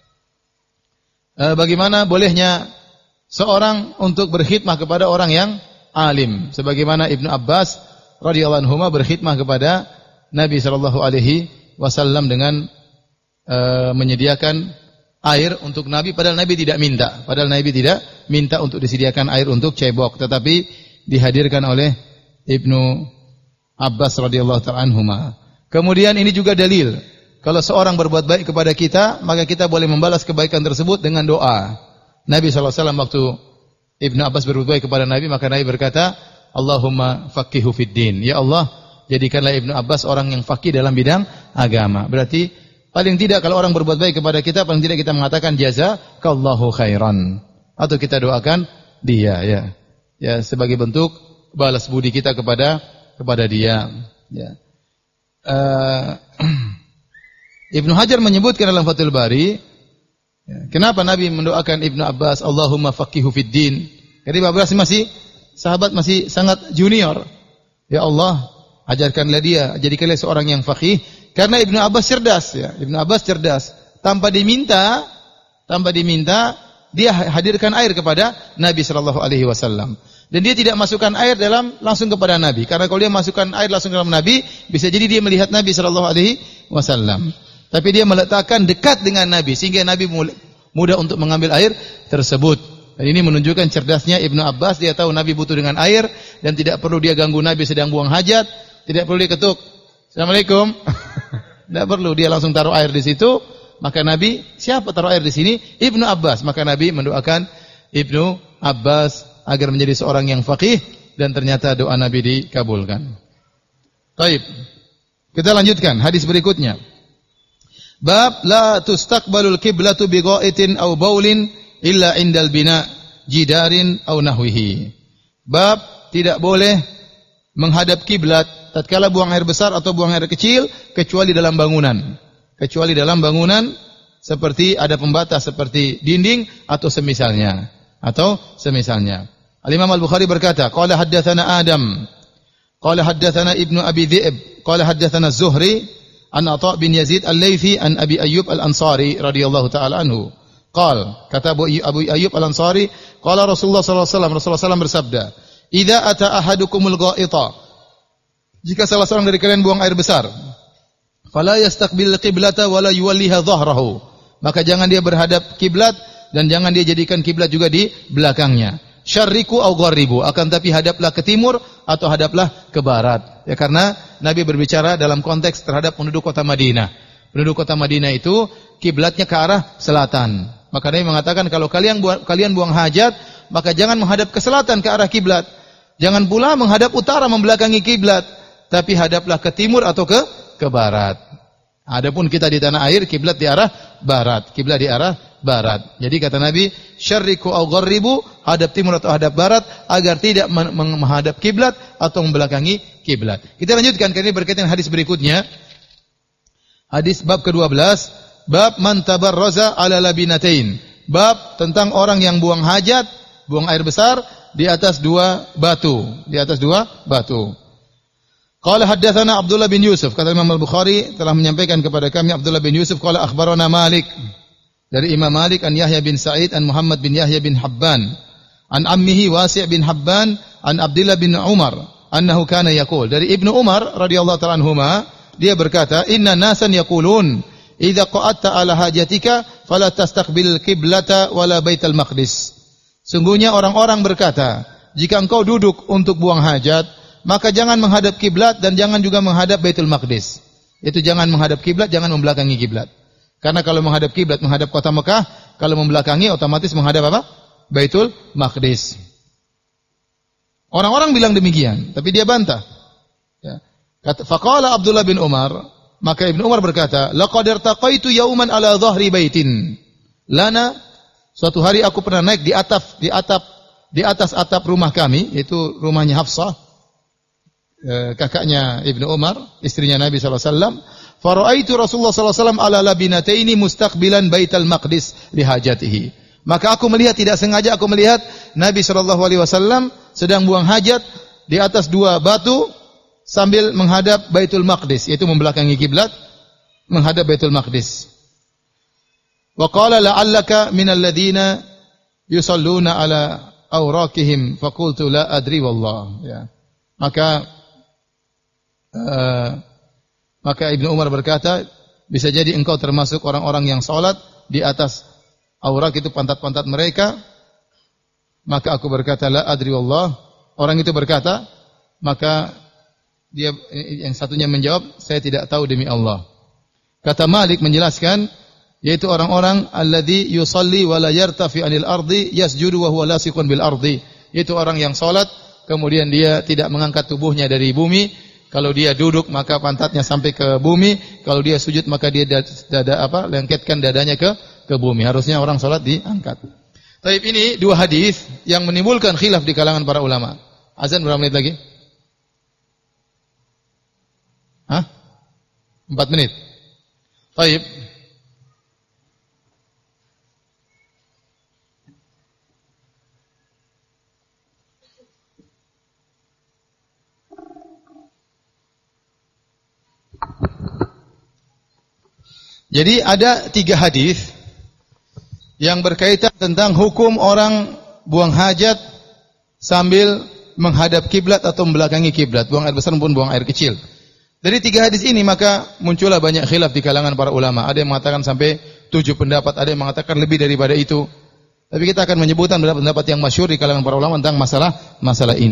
uh, bagaimana bolehnya seorang untuk berkhidmah kepada orang yang alim. Sebagaimana Ibnu Abbas radhiyallahu anhu berkhidmah kepada Nabi sallallahu alaihi wasallam dengan uh, menyediakan air untuk Nabi, padahal Nabi tidak minta. Padahal Nabi tidak minta untuk disediakan air untuk cebok, tetapi dihadirkan oleh Ibnu Abbas radhiyallahu ta'ala anhuma. Kemudian ini juga dalil, kalau seorang berbuat baik kepada kita, maka kita boleh membalas kebaikan tersebut dengan doa. Nabi shallallahu alaihi wasallam waktu Ibnu Abbas berbuat baik kepada Nabi, maka Nabi berkata, Allahumma faqihu fid din. Ya Allah, jadikanlah Ibnu Abbas orang yang faqih dalam bidang agama. Berarti paling tidak kalau orang berbuat baik kepada kita, paling tidak kita mengatakan jazakallahu khairan, atau kita doakan dia ya. Ya, sebagai bentuk balas budi kita kepada kepada dia ya. Uh, Ibnu Hajar menyebutkan dalam Fathul Bari, ya, kenapa Nabi mendoakan Ibnu Abbas Allahumma faqihu fid din? Karena Ibnu Abbas masih sahabat, masih sangat junior. Ya Allah, ajarkanlah dia, jadikanlah seorang yang faqih. Karena Ibnu Abbas cerdas ya, Ibnu Abbas cerdas. Tanpa diminta, tanpa diminta, dia hadirkan air kepada Nabi sallallahu alaihi wasallam. Dan dia tidak masukkan air dalam langsung kepada Nabi. Karena kalau dia masukkan air langsung ke dalam Nabi, bisa jadi dia melihat Nabi sallallahu alaihi wasallam. Tapi dia meletakkan dekat dengan Nabi sehingga Nabi mudah untuk mengambil air tersebut. Dan ini menunjukkan cerdasnya Ibnu Abbas. Dia tahu Nabi butuh dengan air dan tidak perlu dia ganggu Nabi sedang buang hajat, tidak perlu dia ketuk. Assalamualaikum. Tidak perlu, dia langsung taruh air di situ. Maka Nabi, siapa taruh air di sini? Ibnu Abbas. Maka Nabi mendoakan Ibnu Abbas agar menjadi seorang yang faqih, dan ternyata doa Nabi dikabulkan. Baik. Kita lanjutkan hadis berikutnya. Bab la tustaqbalul qiblatu bi ghaitin aw baulin illa indal bina jidarin aw nahwihi. Bab tidak boleh menghadap kiblat tatkala buang air besar atau buang air kecil kecuali dalam bangunan. Kecuali dalam bangunan seperti ada pembatas seperti dinding atau semisalnya. Atau semisalnya. Al-Imam Al-Bukhari berkata, qala haddatsana Adam, qala haddatsana Ibnu Abi Dhi'b, qala haddatsana Az-Zuhri an Atha bin Yazid Al-Laitsi an Abi Ayyub Al-Ansari radhiyallahu taala anhu. Qala, kata Abu Ayyub Al-Ansari, qala Rasulullah sallallahu alaihi wasallam, Rasulullah sallallahu alaihi wasallam bersabda, "Idza ata ahadukumul gha'ita." Jika salah seorang dari kalian buang air besar, fala yastaqbil qiblata wala yuwalliha dhahrahu. Maka jangan dia berhadap kiblat dan jangan dia jadikan kiblat juga di belakangnya. Syarriku au gharribu, akan tapi hadaplah ke timur atau hadaplah ke barat. Ya, karena Nabi berbicara dalam konteks terhadap penduduk kota Madinah. Penduduk kota Madinah itu kiblatnya ke arah selatan. Maka Nabi mengatakan kalau kalian buang, kalian buang hajat, maka jangan menghadap ke selatan ke arah kiblat. Jangan pula menghadap utara membelakangi kiblat, tapi hadaplah ke timur atau ke ke barat. Adapun kita di tanah air, kiblat di arah barat, kiblat di arah barat. Jadi kata Nabi, syarriku au gharribu, hadap timur atau hadap barat, agar tidak menghadap kiblat atau membelakangi kiblat. Kita lanjutkan, karena ini berkaitan hadis berikutnya. Hadis bab kedua belas, bab man tabarraza ala labinatain. Bab tentang orang yang buang hajat, buang air besar di atas dua batu, di atas dua batu. Qala haddatsana Abdullah bin Yusuf, kata Imam Al-Bukhari telah menyampaikan kepada kami Abdullah bin Yusuf, qala akhbarana Malik. Dari Imam Malik an Yahya bin Sa'id an Muhammad bin Yahya bin Habban an ammihi Wasi' bin Habban an Abdullah bin Umar annahu kana yaqul. Dari Ibnu Umar radhiyallahu ta'ala anhuma, dia berkata, "Inna nasan yaqulun idza qa'atta ala hajatika fala tastaqbil qiblata wala baital maqdis." Sungguhnya orang-orang berkata, jika engkau duduk untuk buang hajat, maka jangan menghadap kiblat dan jangan juga menghadap Baitul Maqdis. Itu jangan menghadap kiblat, jangan membelakangi kiblat. Karena kalau menghadap kiblat menghadap kota Mekah, kalau membelakangi otomatis menghadap apa? Baitul Maqdis. Orang-orang bilang demikian, tapi dia bantah. Ya. Kata faqala Abdullah bin Umar, maka Ibnu Umar berkata, "Laqad irtaqaitu yauman ala dhahri baitin lana." Suatu hari aku pernah naik di atap di atap di atas atap rumah kami, yaitu rumahnya Hafsah, eh, kakaknya Ibnu Umar, istrinya Nabi sallallahu alaihi wasallam. Faraitu Rasulullah sallallahu alaihi wasallam ala labinataini mustaqbilan Baitul Maqdis lihajatihi. Maka aku melihat, tidak sengaja aku melihat Nabi sallallahu alaihi wasallam sedang buang hajat di atas dua batu sambil menghadap Baitul Maqdis, yaitu membelakangi kiblat, menghadap Baitul Maqdis. Wa qala la'allaka minal ladzina yusalluna ala awraqihim faqultu la adri wallah. Ya. Maka uh, maka Ibnu Umar berkata, bisa jadi engkau termasuk orang-orang yang salat di atas aurak, itu pantat-pantat mereka. Maka aku berkata la adri wallah. Orang itu berkata, maka dia yang satunya menjawab, saya tidak tahu demi Allah. Kata Malik menjelaskan, yaitu orang-orang alladzi yusalli wa la yartafi 'anil ardi yasjudu wa huwa lasiqun bil ardi, yaitu orang yang salat kemudian dia tidak mengangkat tubuhnya dari bumi. Kalau dia duduk maka pantatnya sampai ke bumi, kalau dia sujud maka dia dada apa lengketkan dadanya ke ke bumi. Harusnya orang salat diangkat. Taib, ini dua hadis yang menimbulkan khilaf di kalangan para ulama. Azan berapa menit lagi? Hah? Empat menit. Taib. Jadi ada tiga hadis yang berkaitan tentang hukum orang buang hajat sambil menghadap kiblat atau membelakangi kiblat, buang air besar maupun buang air kecil. Dari tiga hadis ini maka muncullah banyak khilaf di kalangan para ulama. Ada yang mengatakan sampai tujuh pendapat, ada yang mengatakan lebih daripada itu. Tapi kita akan menyebutkan pendapat yang masyhur di kalangan para ulama tentang masalah masalah ini.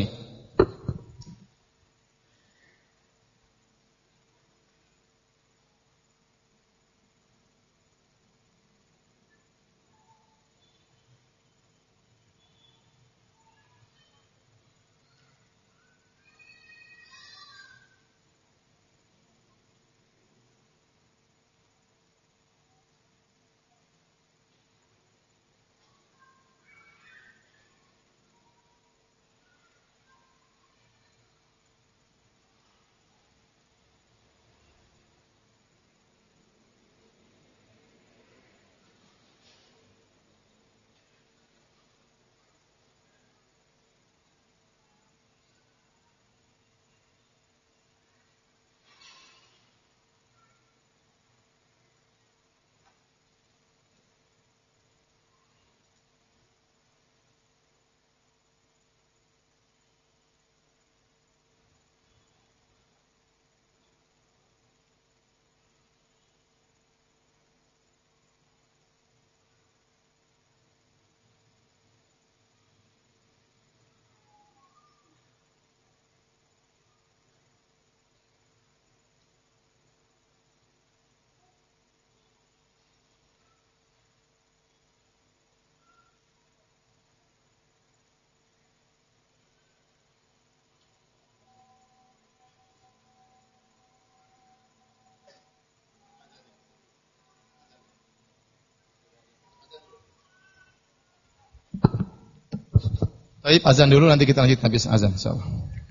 Baik, azan dulu, nanti kita lanjut habis azan insyaallah.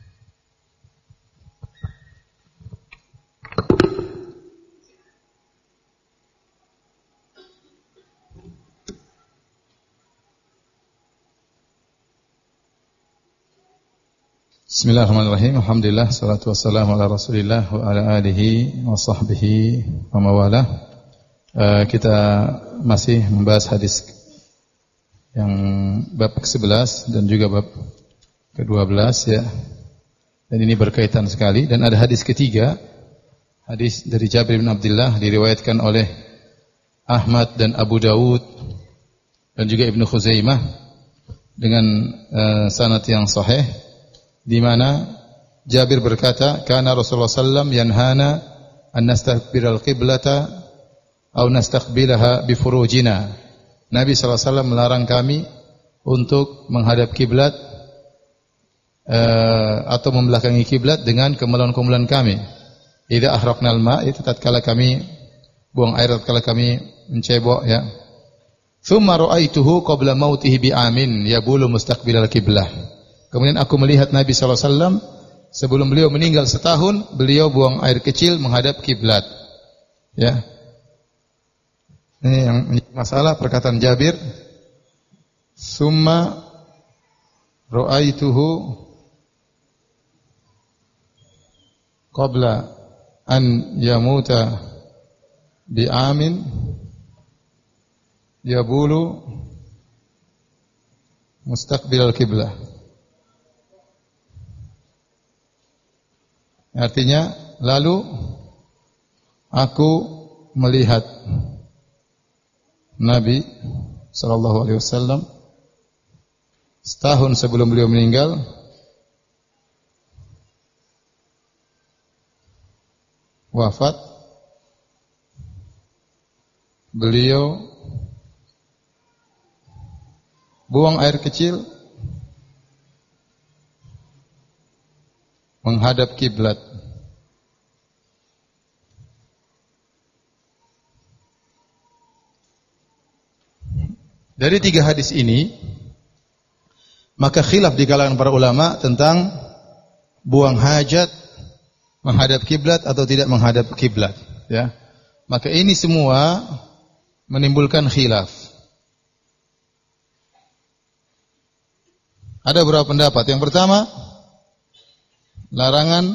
Bismillahirrahmanirrahim. Alhamdulillah, salatu wassalamu ala Rasulillah wa ala alihi wa sahbihi wa mawalah. Uh, kita masih membahas hadis yang bab ke sebelas dan juga bab ke dua belas ya. Dan ini berkaitan sekali dan ada hadis ketiga, hadis dari Jabir bin Abdullah diriwayatkan oleh Ahmad dan Abu Dawud dan juga Ibnu Khuzaimah dengan uh, sanad yang sahih di mana Jabir berkata, "Kana Rasulullah sallallahu alaihi wasallam yanhana an nastaqbilal qiblata aw nastaqbilaha bi furujina." Nabi sallallahu alaihi wasallam melarang kami untuk menghadap kiblat uh, atau membelakangi kiblat dengan kemaluan-kemaluan kami. Idza ahraqnal ma', itu tatkala kami buang air, tatkala kami mencebok ya. Tsumma ra'aituhu qabla mautihi bi amin yabulu mustaqbilal qiblah. Kemudian aku melihat Nabi sallallahu alaihi wasallam sebelum beliau meninggal setahun, beliau buang air kecil menghadap kiblat. Ya. Ini yang masalah perkataan Jabir. Summa ra'aituhu qabla an yamuta bi'amin yabulu mustaqbilal kiblah. Artinya, lalu aku melihat Nabi sallallahu alaihi wasallam setahun sebelum beliau meninggal wafat, beliau buang air kecil menghadap kiblat. Dari tiga hadis ini, maka khilaf di kalangan para ulama tentang buang hajat menghadap kiblat atau tidak menghadap kiblat, ya. Maka ini semua menimbulkan khilaf. Ada beberapa pendapat. Yang pertama, larangan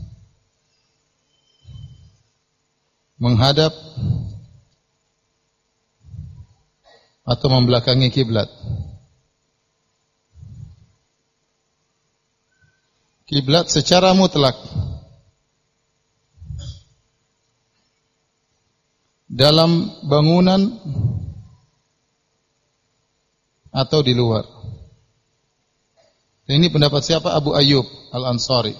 menghadap atau membelakangi kiblat. Kiblat secara mutlak dalam bangunan atau di luar. Ini pendapat siapa? Abu Ayyub Al-Ansari.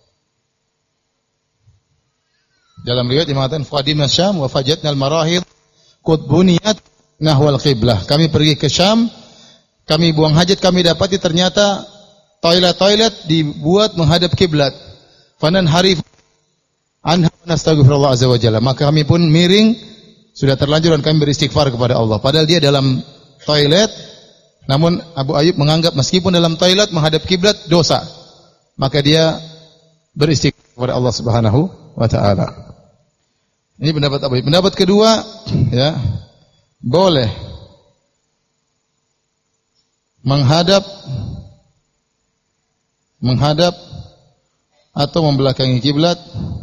Dalam riwayat mengatakan qadimna Syam wa fajatna al-marahid qad buniyat nahwal qiblah. Kami pergi ke Syam, kami buang hajat, kami dapati ternyata toilet-toilet dibuat menghadap kiblat. Fanan harif anha nastaghfirullah azza wa jalla. Maka kami pun miring, sudah terlanjur dan kami beristighfar kepada Allah. Padahal dia dalam toilet, namun Abu Ayyub menganggap meskipun dalam toilet menghadap kiblat dosa, maka dia beristighfar kepada Allah Subhanahu wa taala. Ini pendapat Abu Ayyub. Pendapat kedua, ya, boleh menghadap menghadap atau membelakangi kiblat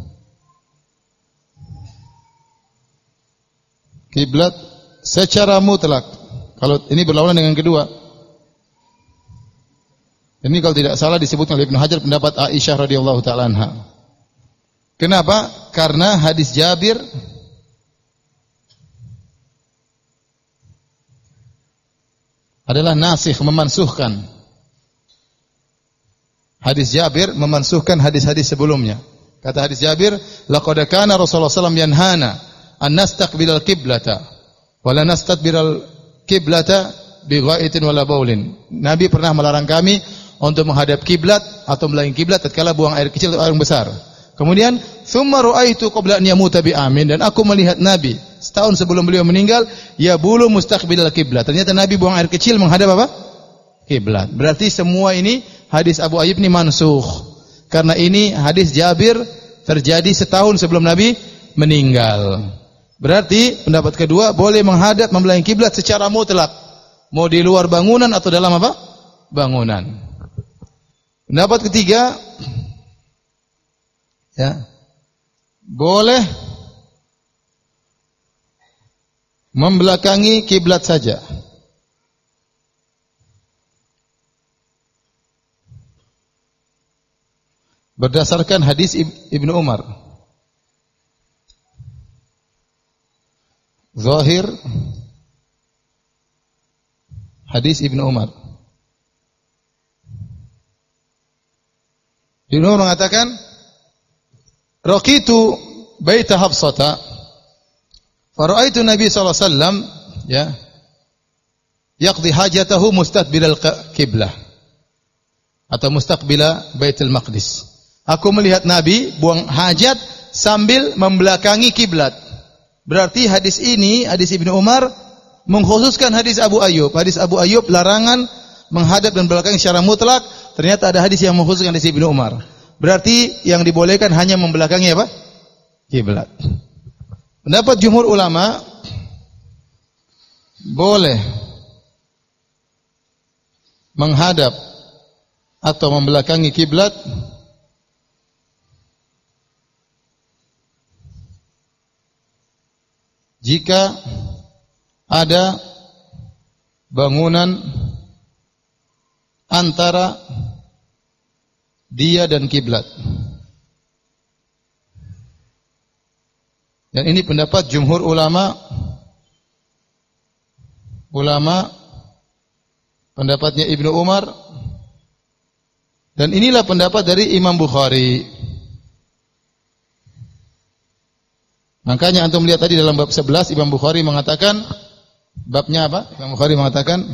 kiblat secara mutlak. Kalau ini berlawanan dengan kedua. Ini kalau tidak salah disebutkan oleh Ibnu Hajar pendapat Aisyah radhiyallahu taala anha. Kenapa? Karena hadis Jabir adalah nasikh, memansuhkan. Hadis Jabir memansuhkan hadis-hadis sebelumnya. Kata hadis Jabir, laqad kana Rasulullah sallallahu alaihi wasallam yanhana an nastaqbilal qiblata wa la nastadbiral qiblata bi ghaitin wala baulin. Nabi pernah melarang kami untuk menghadap kiblat atau melangkah kiblat tatkala buang air kecil atau air besar. Kemudian tsumma ra'aitu qabla an yamuta bi amin, dan aku melihat Nabi setahun sebelum beliau meninggal ya bulu mustaqbilal kiblat. Ternyata Nabi buang air kecil menghadap apa? Kiblat. Berarti semua ini hadis Abu Ayyub ini mansukh. Karena ini hadis Jabir terjadi setahun sebelum Nabi meninggal. Berarti pendapat kedua boleh menghadap membelakangi kiblat secara mutlak. Mau di luar bangunan atau dalam apa? Bangunan. Pendapat ketiga, ya, boleh membelakangi kiblat saja. Berdasarkan hadis Ibnu Umar. Zahir hadis Ibnu Umar. Ibnu Umar mengatakan, "Raqitu baita Hafsata, fara'aitu Nabi sallallahu alaihi wasallam ya yaqdi hajatahu mustaqbilal qiblah atau mustaqbila Baitul Maqdis." Aku melihat Nabi buang hajat sambil membelakangi kiblat. Berarti hadis ini, hadis Ibnu Umar mengkhususkan hadis Abu Ayyub. Hadis Abu Ayyub larangan menghadap dan belakang secara mutlak. Ternyata ada hadis yang mengkhususkan hadis Ibnu Umar. Berarti yang dibolehkan hanya membelakangi apa? Kiblat. Pendapat jumhur ulama boleh menghadap atau membelakangi kiblat jika ada bangunan antara dia dan kiblat. Dan ini pendapat jumhur ulama. Ulama pendapatnya Ibnu Umar. Dan inilah pendapat dari Imam Bukhari. Makanya antum lihat tadi dalam bab sebelas Imam Bukhari mengatakan, babnya apa? Imam Bukhari mengatakan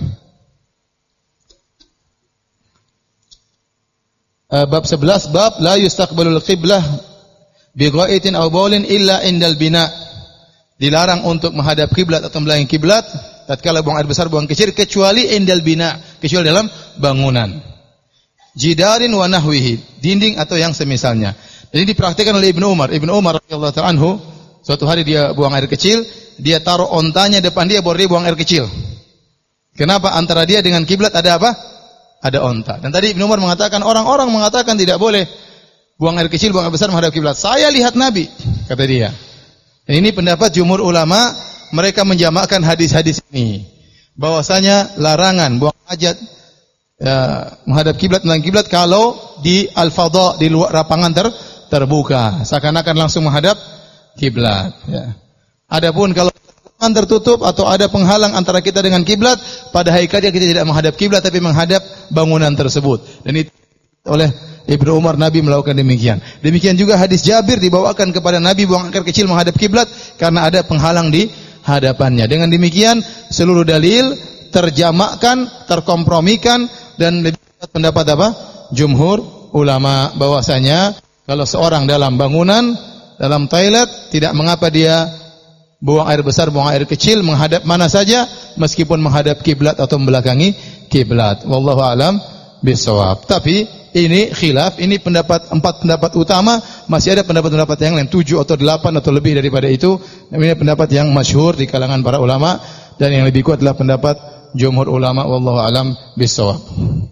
uh, bab sebelas, bab la yustaqbalul qiblah bi ghaitin aw baulin illa indal bina. Dilarang untuk menghadap kiblat atau membelakangi kiblat tatkala buang air besar, buang kecil, kecuali indal bina, kecuali dalam bangunan. Jidarin wa nahwihi, dinding atau yang semisalnya. Jadi dipraktikkan oleh Ibnu Umar. Ibnu Umar radhiyallahu ta'ala anhu, suatu hari dia buang air kecil, dia taruh ontanya depan dia, baru dia buang air kecil. Kenapa? Antara dia dengan kiblat ada apa? Ada onta. Dan tadi Ibnu Umar mengatakan, orang-orang mengatakan tidak boleh buang air kecil, buang air besar menghadap kiblat. Saya lihat Nabi, kata dia. Dan ini pendapat jumhur ulama, mereka menjamakkan hadis-hadis ini. Bahwasanya larangan buang hajat ya, menghadap kiblat dan kiblat kalau di al-fadha, di luar lapangan ter, terbuka, seakan-akan langsung menghadap kiblat ya. Adapun kalau tertutup atau ada penghalang antara kita dengan kiblat, pada hakikatnya kita tidak menghadap kiblat tapi menghadap bangunan tersebut. Dan itu oleh Ibnu Umar, Nabi melakukan demikian. Demikian juga hadis Jabir dibawakan kepada Nabi buang air kecil menghadap kiblat karena ada penghalang di hadapannya. Dengan demikian seluruh dalil terjamakkan, terkompromikan, dan lebih pendapat apa? Jumhur ulama bahwasanya kalau seorang dalam bangunan, dalam toilet, tidak mengapa dia buang air besar, buang air kecil, menghadap mana saja, meskipun menghadap kiblat atau membelakangi kiblat. Wallahu a'lam bishawab. Tapi ini khilaf, ini pendapat, empat pendapat utama, masih ada pendapat-pendapat yang lain, tujuh atau delapan atau lebih daripada itu. Ini pendapat yang masyhur di kalangan para ulama, dan yang lebih kuat adalah pendapat jumhur ulama. Wallahu a'lam bishawab.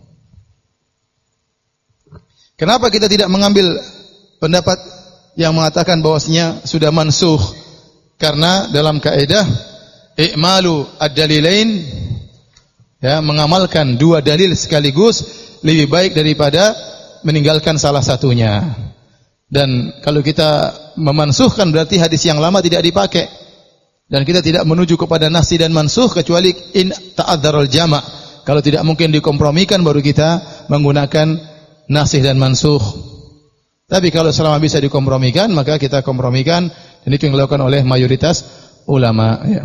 Kenapa kita tidak mengambil pendapat yang mengatakan bahwasanya sudah mansukh? Karena dalam kaidah i'malu ad-dalilain, ya, mengamalkan dua dalil sekaligus lebih baik daripada meninggalkan salah satunya. Dan kalau kita memansukhkan berarti hadis yang lama tidak dipakai. Dan kita tidak menuju kepada naskh dan mansukh kecuali in ta'adzarul jama'. Kalau tidak mungkin dikompromikan baru kita menggunakan naskh dan mansukh. Tapi kalau selama bisa dikompromikan, maka kita kompromikan, dan itu yang dilakukan oleh mayoritas ulama ya.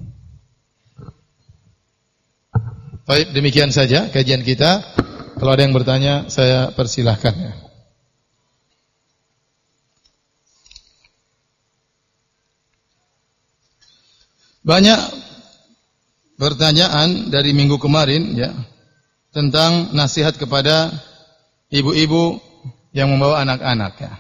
Baik, demikian saja kajian kita. Kalau ada yang bertanya, saya persilahkan ya. Banyak pertanyaan dari minggu kemarin ya tentang nasihat kepada ibu-ibu yang membawa anak-anak ya,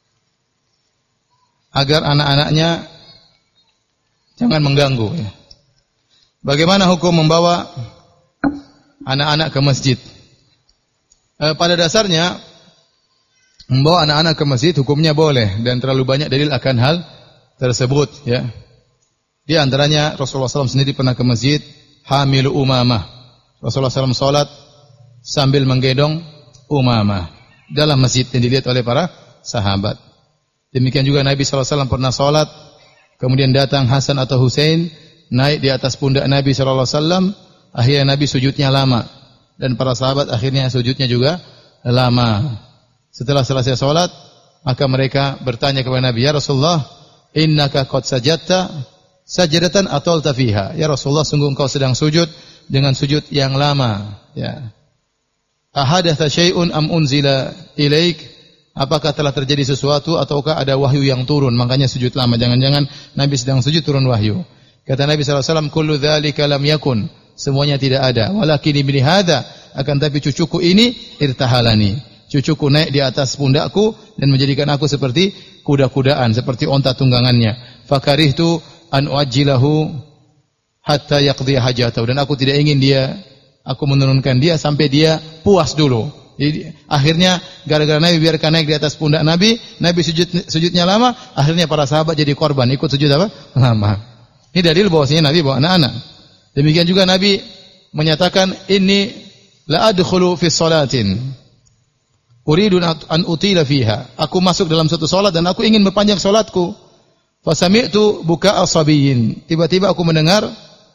agar anak-anaknya jangan mengganggu ya. Bagaimana hukum membawa anak-anak ke masjid? E, pada dasarnya membawa anak-anak ke masjid hukumnya boleh, dan terlalu banyak dalil akan hal tersebut ya. Di antaranya Rasulullah shallallahu alaihi wasallam sendiri pernah ke masjid hamilu Umamah. Rasulullah shallallahu alaihi wasallam salat sambil menggendong Umamah dalam masjid yang dilihat oleh para sahabat. Demikian juga Nabi shallallahu alaihi wasallam pernah salat, kemudian datang Hasan atau Husain naik di atas pundak Nabi shallallahu alaihi wasallam. Akhirnya Nabi sujudnya lama dan para sahabat akhirnya sujudnya juga lama. Setelah selesai salat, maka mereka bertanya kepada Nabi, "Ya Rasulullah, innaka qad sajadta sajadatan atolta fiha." Ya Rasulullah, sungguh engkau sedang sujud dengan sujud yang lama, ya. Ahadatha syai'un am unzila ilaik? Apakah telah terjadi sesuatu ataukah ada wahyu yang turun makanya sujud lama? Jangan-jangan Nabi sedang sujud turun wahyu. Kata Nabi sallallahu alaihi wasallam, "Kullu dzalika lam yakun." Semuanya tidak ada. Walakin ibni hadza, akan tapi cucuku ini irtahalani. Cucuku naik di atas pundakku dan menjadikan aku seperti kuda-kudaan, seperti onta tunggangannya. Fakarihtu an uajjilahu hatta yaqdi hajatahu, dan aku tidak ingin dia, aku menurunkan dia sampai dia puas dulu. Jadi akhirnya gara-gara Nabi biarkan naik di atas pundak Nabi, Nabi sujud sujudnya lama, akhirnya para sahabat jadi korban, ikut sujud apa? Lama. Ini dalil bahwasanya Nabi bawa anak-anak. Demikian juga Nabi menyatakan, "Inni la adkhulu fi shalatin uridu an utila fiha." Aku masuk dalam satu salat dan aku ingin memperpanjang salatku. Fa sami'tu buka'a sabiyyin. Tiba-tiba aku mendengar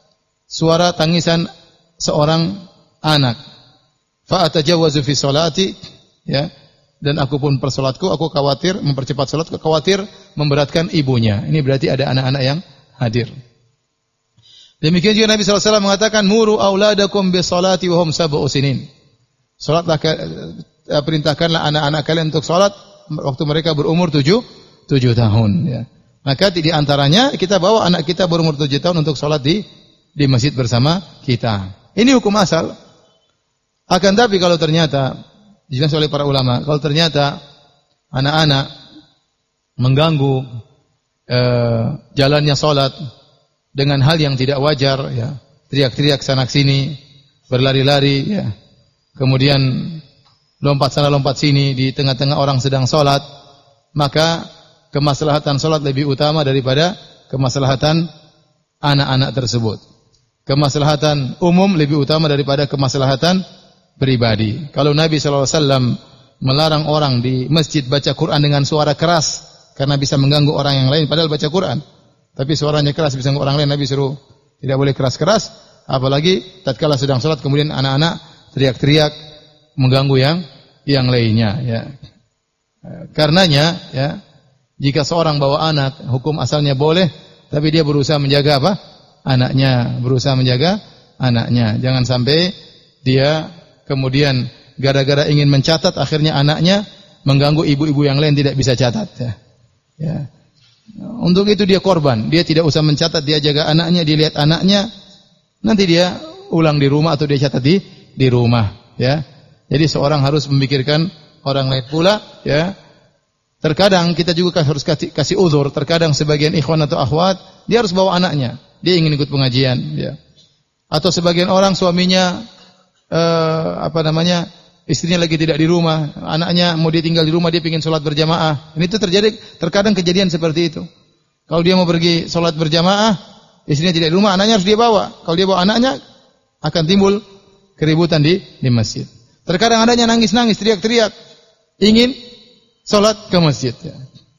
suara tangisan seorang anak. Fa atajawwazu fi sholati, ya, dan aku pun persolatku, aku khawatir mempercepat salatku, khawatir memberatkan ibunya. Ini berarti ada anak-anak yang hadir. Demikian juga Nabi sallallahu alaihi wasallam mengatakan, "Muru auladakum bis salati wa hum sab'u sinin." Salatlah, perintahkanlah anak-anak kalian untuk salat waktu mereka berumur tujuh, tujuh tahun, ya. Maka di antaranya kita bawa anak kita berumur tujuh tahun untuk salat di di masjid bersama kita. Ini hukum asal. Akan tapi kalau ternyata dijelaskan oleh para ulama, kalau ternyata anak-anak mengganggu eh, jalannya salat dengan hal yang tidak wajar, ya, teriak-teriak sana sini, berlari-lari, ya, kemudian lompat sana lompat sini di tengah-tengah orang sedang salat, maka kemaslahatan salat lebih utama daripada kemaslahatan anak-anak tersebut. Kemaslahatan umum lebih utama daripada kemaslahatan pribadi. Kalau Nabi sallallahu alaihi wasallam melarang orang di masjid baca Quran dengan suara keras karena bisa mengganggu orang yang lain, padahal baca Quran, tapi suaranya keras bisa mengganggu orang lain, Nabi suruh tidak boleh keras-keras, apalagi tatkala sedang salat kemudian anak-anak teriak-teriak mengganggu yang yang lainnya, ya. Karenanya, ya, jika seorang bawa anak, hukum asalnya boleh, tapi dia berusaha menjaga apa? Anaknya, berusaha menjaga anaknya. Jangan sampai dia kemudian gara-gara ingin mencatat, akhirnya anaknya mengganggu ibu-ibu yang lain tidak bisa catat, ya. Ya. Untuk itu dia korban. Dia tidak usah mencatat, dia jaga anaknya, dia lihat anaknya, nanti dia ulang di rumah atau dia catat di di rumah, ya. Jadi seorang harus memikirkan orang lain pula, ya. Terkadang kita juga harus kasih, kasih uzur. Terkadang sebagian ikhwan atau akhwat dia harus bawa anaknya, dia ingin ikut pengajian, ya. Atau sebagian orang suaminya eh, apa namanya, istrinya lagi tidak di rumah, anaknya mau dia tinggal di rumah, dia ingin sholat berjamaah. Ini itu terjadi, terkadang kejadian seperti itu. Kalau dia mau pergi sholat berjamaah, istrinya tidak di rumah, anaknya harus dia bawa. Kalau dia bawa anaknya, akan timbul keributan di di masjid. Terkadang anaknya nangis-nangis, teriak-teriak, ingin sholat ke masjid, ya.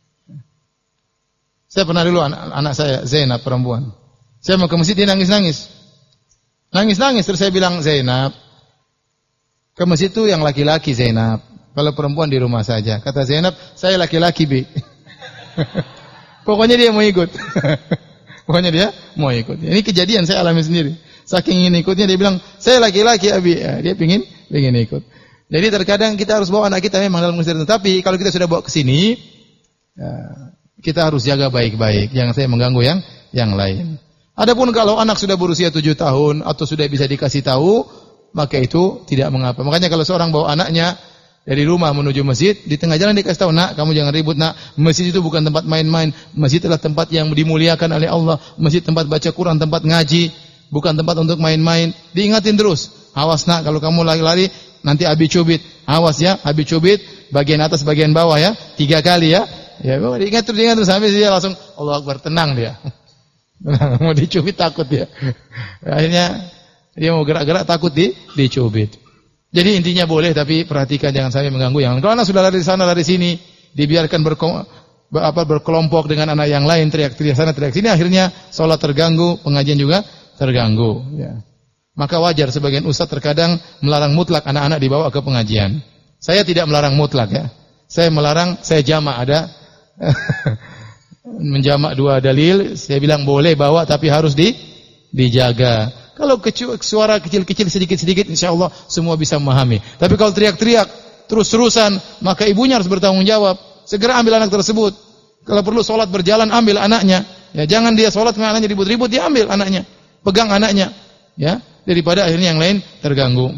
Saya pernah dulu anak, anak saya Zainab perempuan, saya mau ke masjid, dia nangis-nangis, nangis-nangis. Terus saya bilang, Zainab, ke masjid itu yang laki-laki, Zainab. Kalau perempuan di rumah saja. Kata Zainab, saya laki-laki, Bi. Pokoknya dia mau ikut. Pokoknya dia mau ikut. Ini kejadian saya alami sendiri. Saking ingin ikutnya, dia bilang, saya laki-laki, Abi. Ya, dia pingin, pingin ikut. Jadi terkadang kita harus bawa anak kita memang dalam kondisi tertentu. Tapi kalau kita sudah bawa ke sini, ya, kita harus jaga baik-baik. Jangan saya mengganggu yang yang lain. Adapun kalau anak sudah berusia tujuh tahun atau sudah bisa dikasih tahu, maka itu tidak mengapa. Makanya kalau seorang bawa anaknya dari rumah menuju masjid, di tengah jalan dikasih tahu, "Nak, kamu jangan ribut, Nak. Masjid itu bukan tempat main-main. Masjid adalah tempat yang dimuliakan oleh Allah. Masjid tempat baca Quran, tempat ngaji, bukan tempat untuk main-main." Diingatin terus. "Awas, Nak, kalau kamu lari-lari nanti Abi cubit. Awas ya, Abi cubit bagian atas, bagian bawah ya. Tiga kali ya." Ya, diingat terus, diingat terus sampai dia langsung Allahu Akbar, tenang dia. Mau dicubit takut dia. Akhirnya dia mau gerak-gerak takut di dicubit. Jadi intinya boleh, tapi perhatikan jangan sampai mengganggu yang lain. Kalau anak sudah lari di sana, lari sini, dibiarkan berkom, ber, apa, berkelompok dengan anak yang lain, teriak-teriak sana, teriak sini, akhirnya sholat terganggu, pengajian juga terganggu. Ya. Maka wajar sebagian ustaz terkadang melarang mutlak anak-anak dibawa ke pengajian. Saya tidak melarang mutlak ya. Saya melarang, saya jamak ada menjamak dua dalil, saya bilang boleh bawa tapi harus di dijaga. Kalau kecil, suara kecil-kecil sedikit-sedikit insyaallah semua bisa memahami. Tapi kalau teriak-teriak terus-terusan, maka ibunya harus bertanggung jawab. Segera ambil anak tersebut. Kalau perlu sholat berjalan, ambil anaknya. Ya, jangan dia sholat dengan anaknya ribut-ribut, dia ambil anaknya. Pegang anaknya. Ya, daripada akhirnya yang lain terganggu.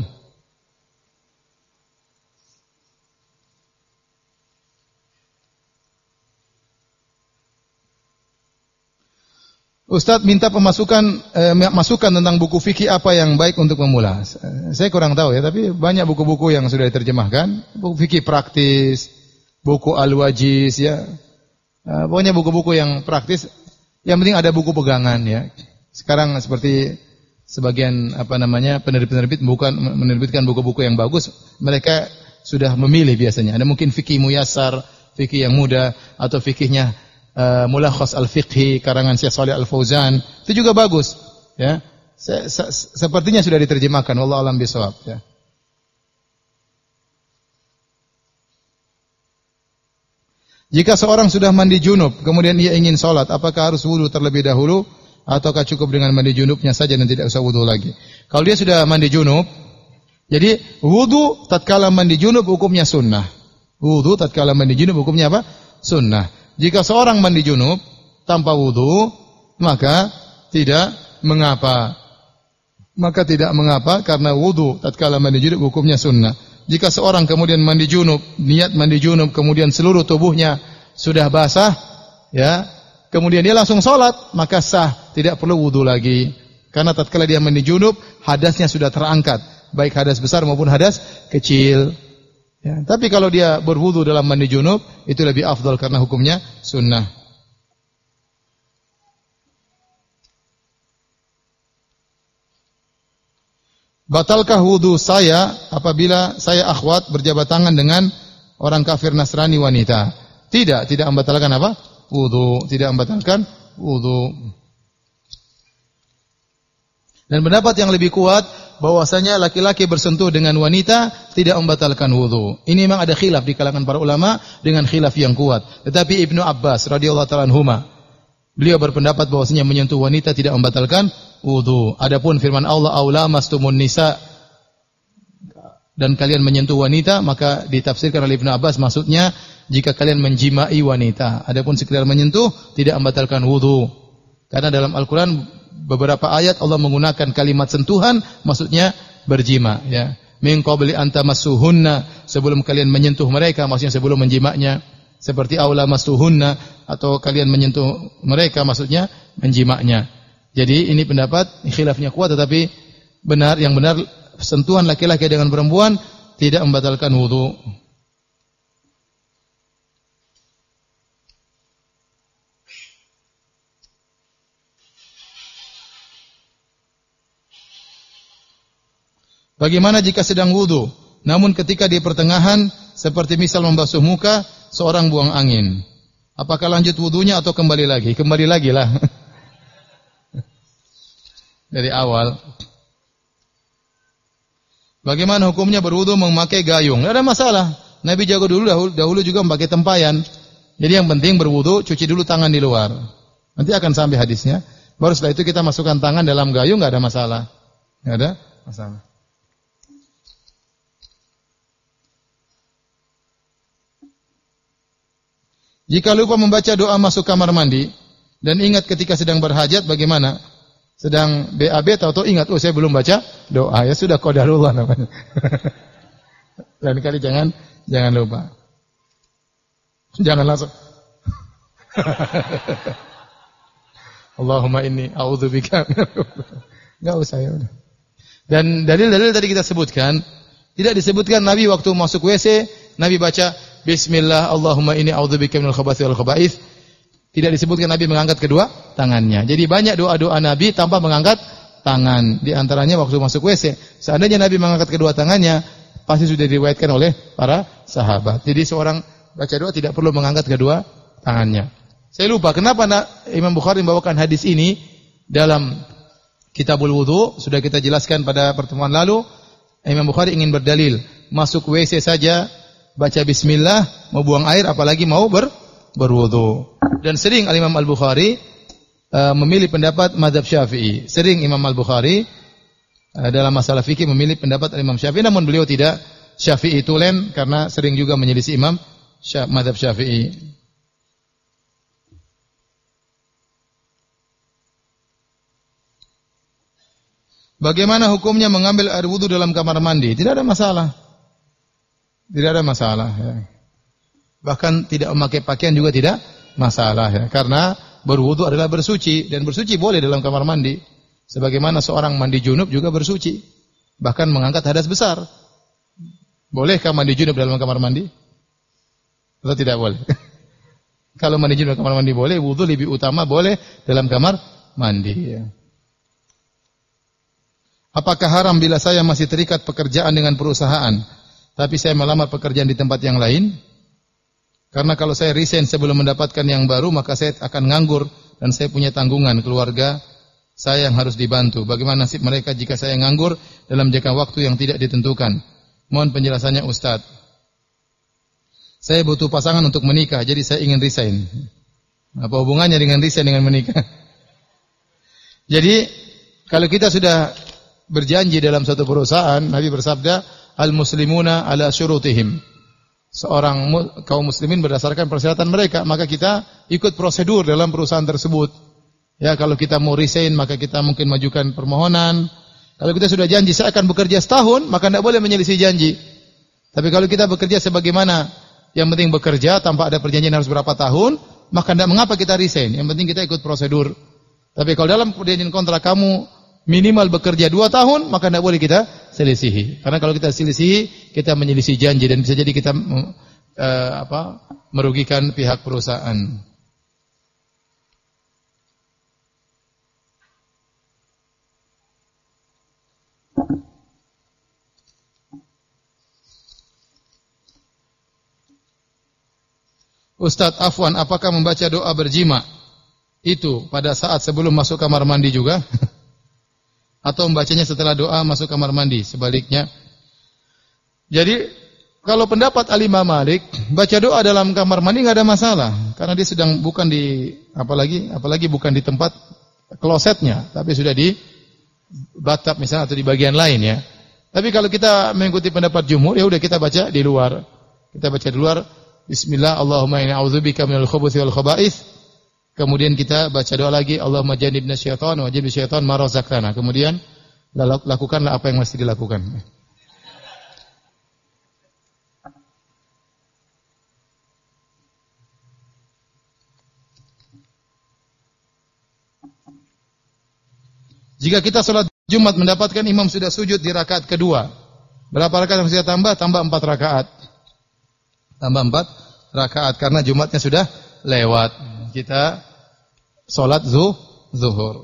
Ustadz minta pemasukan eh, masukan tentang buku fikih apa yang baik untuk pemula. Saya kurang tahu ya, tapi banyak buku-buku yang sudah diterjemahkan, buku fikih praktis, buku Al-Wajiz ya. Uh, pokoknya buku-buku yang praktis. Yang penting ada buku pegangan ya. Sekarang seperti sebagian apa namanya penerbit-penerbit bukan menerbitkan buku-buku yang bagus, mereka sudah memilih biasanya. Ada mungkin fikih muyassar, fikih yang mudah, atau fikihnya Uh, Mulakhas Al-Fiqhi karangan Syekh Shalih Al-Fauzan, itu juga bagus ya. Se -se Sepertinya sudah diterjemahkan, wallahu a'lam bishawab ya. Jika seorang sudah mandi junub kemudian ia ingin salat, apakah harus wudu terlebih dahulu ataukah cukup dengan mandi junubnya saja dan tidak usah wudu lagi? Kalau dia sudah mandi junub, jadi wudu tatkala mandi junub hukumnya sunnah. Wudu tatkala mandi junub hukumnya apa? Sunnah. Jika seorang mandi junub tanpa wudu, maka tidak mengapa. Maka tidak mengapa karena wudu tatkala mandi junub hukumnya sunnah. Jika seorang kemudian mandi junub, niat mandi junub, kemudian seluruh tubuhnya sudah basah, ya, kemudian dia langsung sholat, maka sah, tidak perlu wudu lagi. Karena tatkala dia mandi junub, hadasnya sudah terangkat, baik hadas besar maupun hadas kecil. Ya, tapi kalau dia berwudu dalam mandi junub, itu lebih afdal karena hukumnya sunnah. Batalkah wudu saya apabila saya akhwat berjabat tangan dengan orang kafir Nasrani wanita? Tidak, tidak membatalkan apa? Wudu, tidak membatalkan wudu. Dan pendapat yang lebih kuat bahwasanya laki-laki bersentuh dengan wanita tidak membatalkan wudu. Ini memang ada khilaf di kalangan para ulama dengan khilaf yang kuat. Tetapi Ibnu Abbas radhiyallahu ta'ala anhuma, beliau berpendapat bahwasanya menyentuh wanita tidak membatalkan wudu. Adapun firman Allah aula mastumun nisa, dan kalian menyentuh wanita, maka ditafsirkan oleh Ibnu Abbas maksudnya jika kalian menjimai wanita. Adapun sekedar menyentuh tidak membatalkan wudu. Karena dalam Al-Qur'an beberapa ayat Allah menggunakan kalimat sentuhan, maksudnya berjima ya. Min qabli an tamassuhunna, sebelum kalian menyentuh mereka, maksudnya sebelum menjimaknya. Seperti aula masuhunna, atau kalian menyentuh mereka, maksudnya menjimaknya. Jadi ini pendapat khilafnya kuat, tetapi benar, yang benar sentuhan laki-laki dengan perempuan tidak membatalkan wudu. Bagaimana jika sedang wudu, namun ketika di pertengahan, seperti misal membasuh muka, seorang buang angin? Apakah lanjut wudunya atau kembali lagi? Kembali lagi lah. Dari awal. Bagaimana hukumnya berwudu memakai gayung? Tidak ada masalah. Nabi jago dulu, dahulu, dahulu juga memakai tempayan. Jadi yang penting berwudu, cuci dulu tangan di luar. Nanti akan sampai hadisnya. Baru setelah itu kita masukkan tangan dalam gayung, tidak ada masalah. Tidak ada masalah. Jika lupa membaca doa masuk kamar mandi dan ingat ketika sedang berhajat, bagaimana? Sedang B A B atau ingat, oh saya belum baca doa, ya sudah qadarullah namanya. Lain kali jangan jangan lupa. Jangan langsung. Allahumma inni a'udzubika. Enggak usah ya udah. Dan dalil-dalil tadi kita sebutkan, tidak disebutkan Nabi waktu masuk W C, Nabi baca Bismillah, Allahumma inni a'udzubika minal khabathi wal khaba'ith. Tidak disebutkan Nabi mengangkat kedua tangannya. Jadi banyak doa-doa Nabi tanpa mengangkat tangan. Di antaranya waktu masuk W C. Seandainya Nabi mengangkat kedua tangannya, pasti sudah diriwayatkan oleh para sahabat. Jadi seorang baca doa tidak perlu mengangkat kedua tangannya. Saya lupa kenapa Imam Bukhari membawakan hadis ini dalam Kitabul Wudu. Sudah kita jelaskan pada pertemuan lalu. Imam Bukhari ingin berdalil, masuk W C saja baca bismillah, mau buang air apalagi mau ber, berwudu. Dan sering Imam Al-Bukhari uh, memilih pendapat mazhab Syafi'i. Sering Imam Al-Bukhari uh, dalam masalah fikih memilih pendapat Imam Syafi'i, namun beliau tidak Syafi'i tulen karena sering juga menyelisih Imam Sya, mazhab Syafi'i. Bagaimana hukumnya mengambil air wudu dalam kamar mandi? Tidak ada masalah. Tidak ada masalah. Ya. Bahkan tidak memakai pakaian juga tidak masalah. Ya. Karena berwudu adalah bersuci. Dan bersuci boleh dalam kamar mandi. Sebagaimana seorang mandi junub juga bersuci. Bahkan mengangkat hadas besar. Bolehkah mandi junub dalam kamar mandi? Atau tidak boleh? Kalau mandi junub dalam kamar mandi boleh, wudu lebih utama boleh dalam kamar mandi. Ya. Apakah haram bila saya masih terikat pekerjaan dengan perusahaan, tapi saya melamar pekerjaan di tempat yang lain? Karena kalau saya resign sebelum mendapatkan yang baru, maka saya akan nganggur dan saya punya tanggungan keluarga saya yang harus dibantu. Bagaimana nasib mereka jika saya nganggur dalam jangka waktu yang tidak ditentukan? Mohon penjelasannya Ustaz. Saya butuh pasangan untuk menikah, jadi saya ingin resign. Apa hubungannya dengan resign dengan menikah? Jadi kalau kita sudah berjanji dalam satu perusahaan, Nabi bersabda, al-muslimuna ala syurutihim. Seorang kaum muslimin berdasarkan persyaratan mereka, maka kita ikut prosedur dalam perusahaan tersebut. Ya, kalau kita mau resign, maka kita mungkin majukan permohonan. Kalau kita sudah janji saya akan bekerja setahun, maka tidak boleh menyelisih janji. Tapi kalau kita bekerja sebagaimana yang penting bekerja tanpa ada perjanjian harus berapa tahun, maka tidak mengapa kita resign. Yang penting kita ikut prosedur. Tapi kalau dalam perjanjian kontrak kamu minimal bekerja dua tahun, maka tidak boleh kita selisihi. Karena kalau kita selisihi, kita menyelisih janji dan bisa jadi kita uh, apa, merugikan pihak perusahaan. Ustadz Afwan, apakah membaca doa berjima itu pada saat sebelum masuk kamar mandi juga? Atau membacanya setelah doa masuk kamar mandi, sebaliknya. Jadi kalau pendapat Al-Imam Malik, baca doa dalam kamar mandi enggak ada masalah, karena dia sedang bukan di apalagi apalagi bukan di tempat klosetnya, tapi sudah di batap misalnya atau di bagian lain ya. Tapi kalau kita mengikuti pendapat jumhur, ya udah kita baca di luar. Kita baca di luar, bismillah, Allahumma inni a'udzubika minal khubuthi wal khaba'its. Kemudian kita baca doa lagi, Allahumma jannibna syaitan wa jannib syaitan ma razaqtana. Kemudian lakukanlah apa yang mesti dilakukan. Jika kita sholat Jumat mendapatkan imam sudah sujud di rakaat kedua, berapa rakaat yang mesti tambah? Tambah empat rakaat. Tambah empat rakaat karena Jumatnya sudah lewat. Kita sholat zuh, zuhur.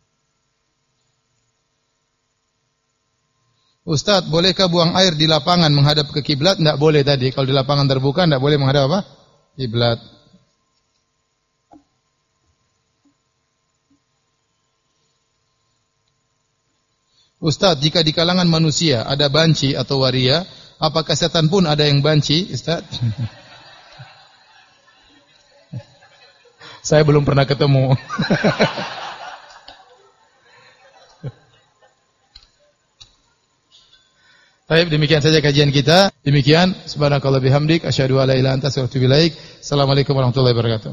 Ustadz, bolehkah buang air di lapangan menghadap ke kiblat? Tidak boleh tadi. Kalau di lapangan terbuka, tidak boleh menghadap apa? Kiblat. Ustadz, jika di kalangan manusia ada banci atau waria, apakah setan pun ada yang banci, Ustadz? Saya belum pernah ketemu. Baik, demikian saja kajian kita. Demikian, subhanakallah bihamdik, asyhadu an la ilaha illa anta astaghfiruka wa atubu ilaik. Assalamualaikum warahmatullahi wabarakatuh.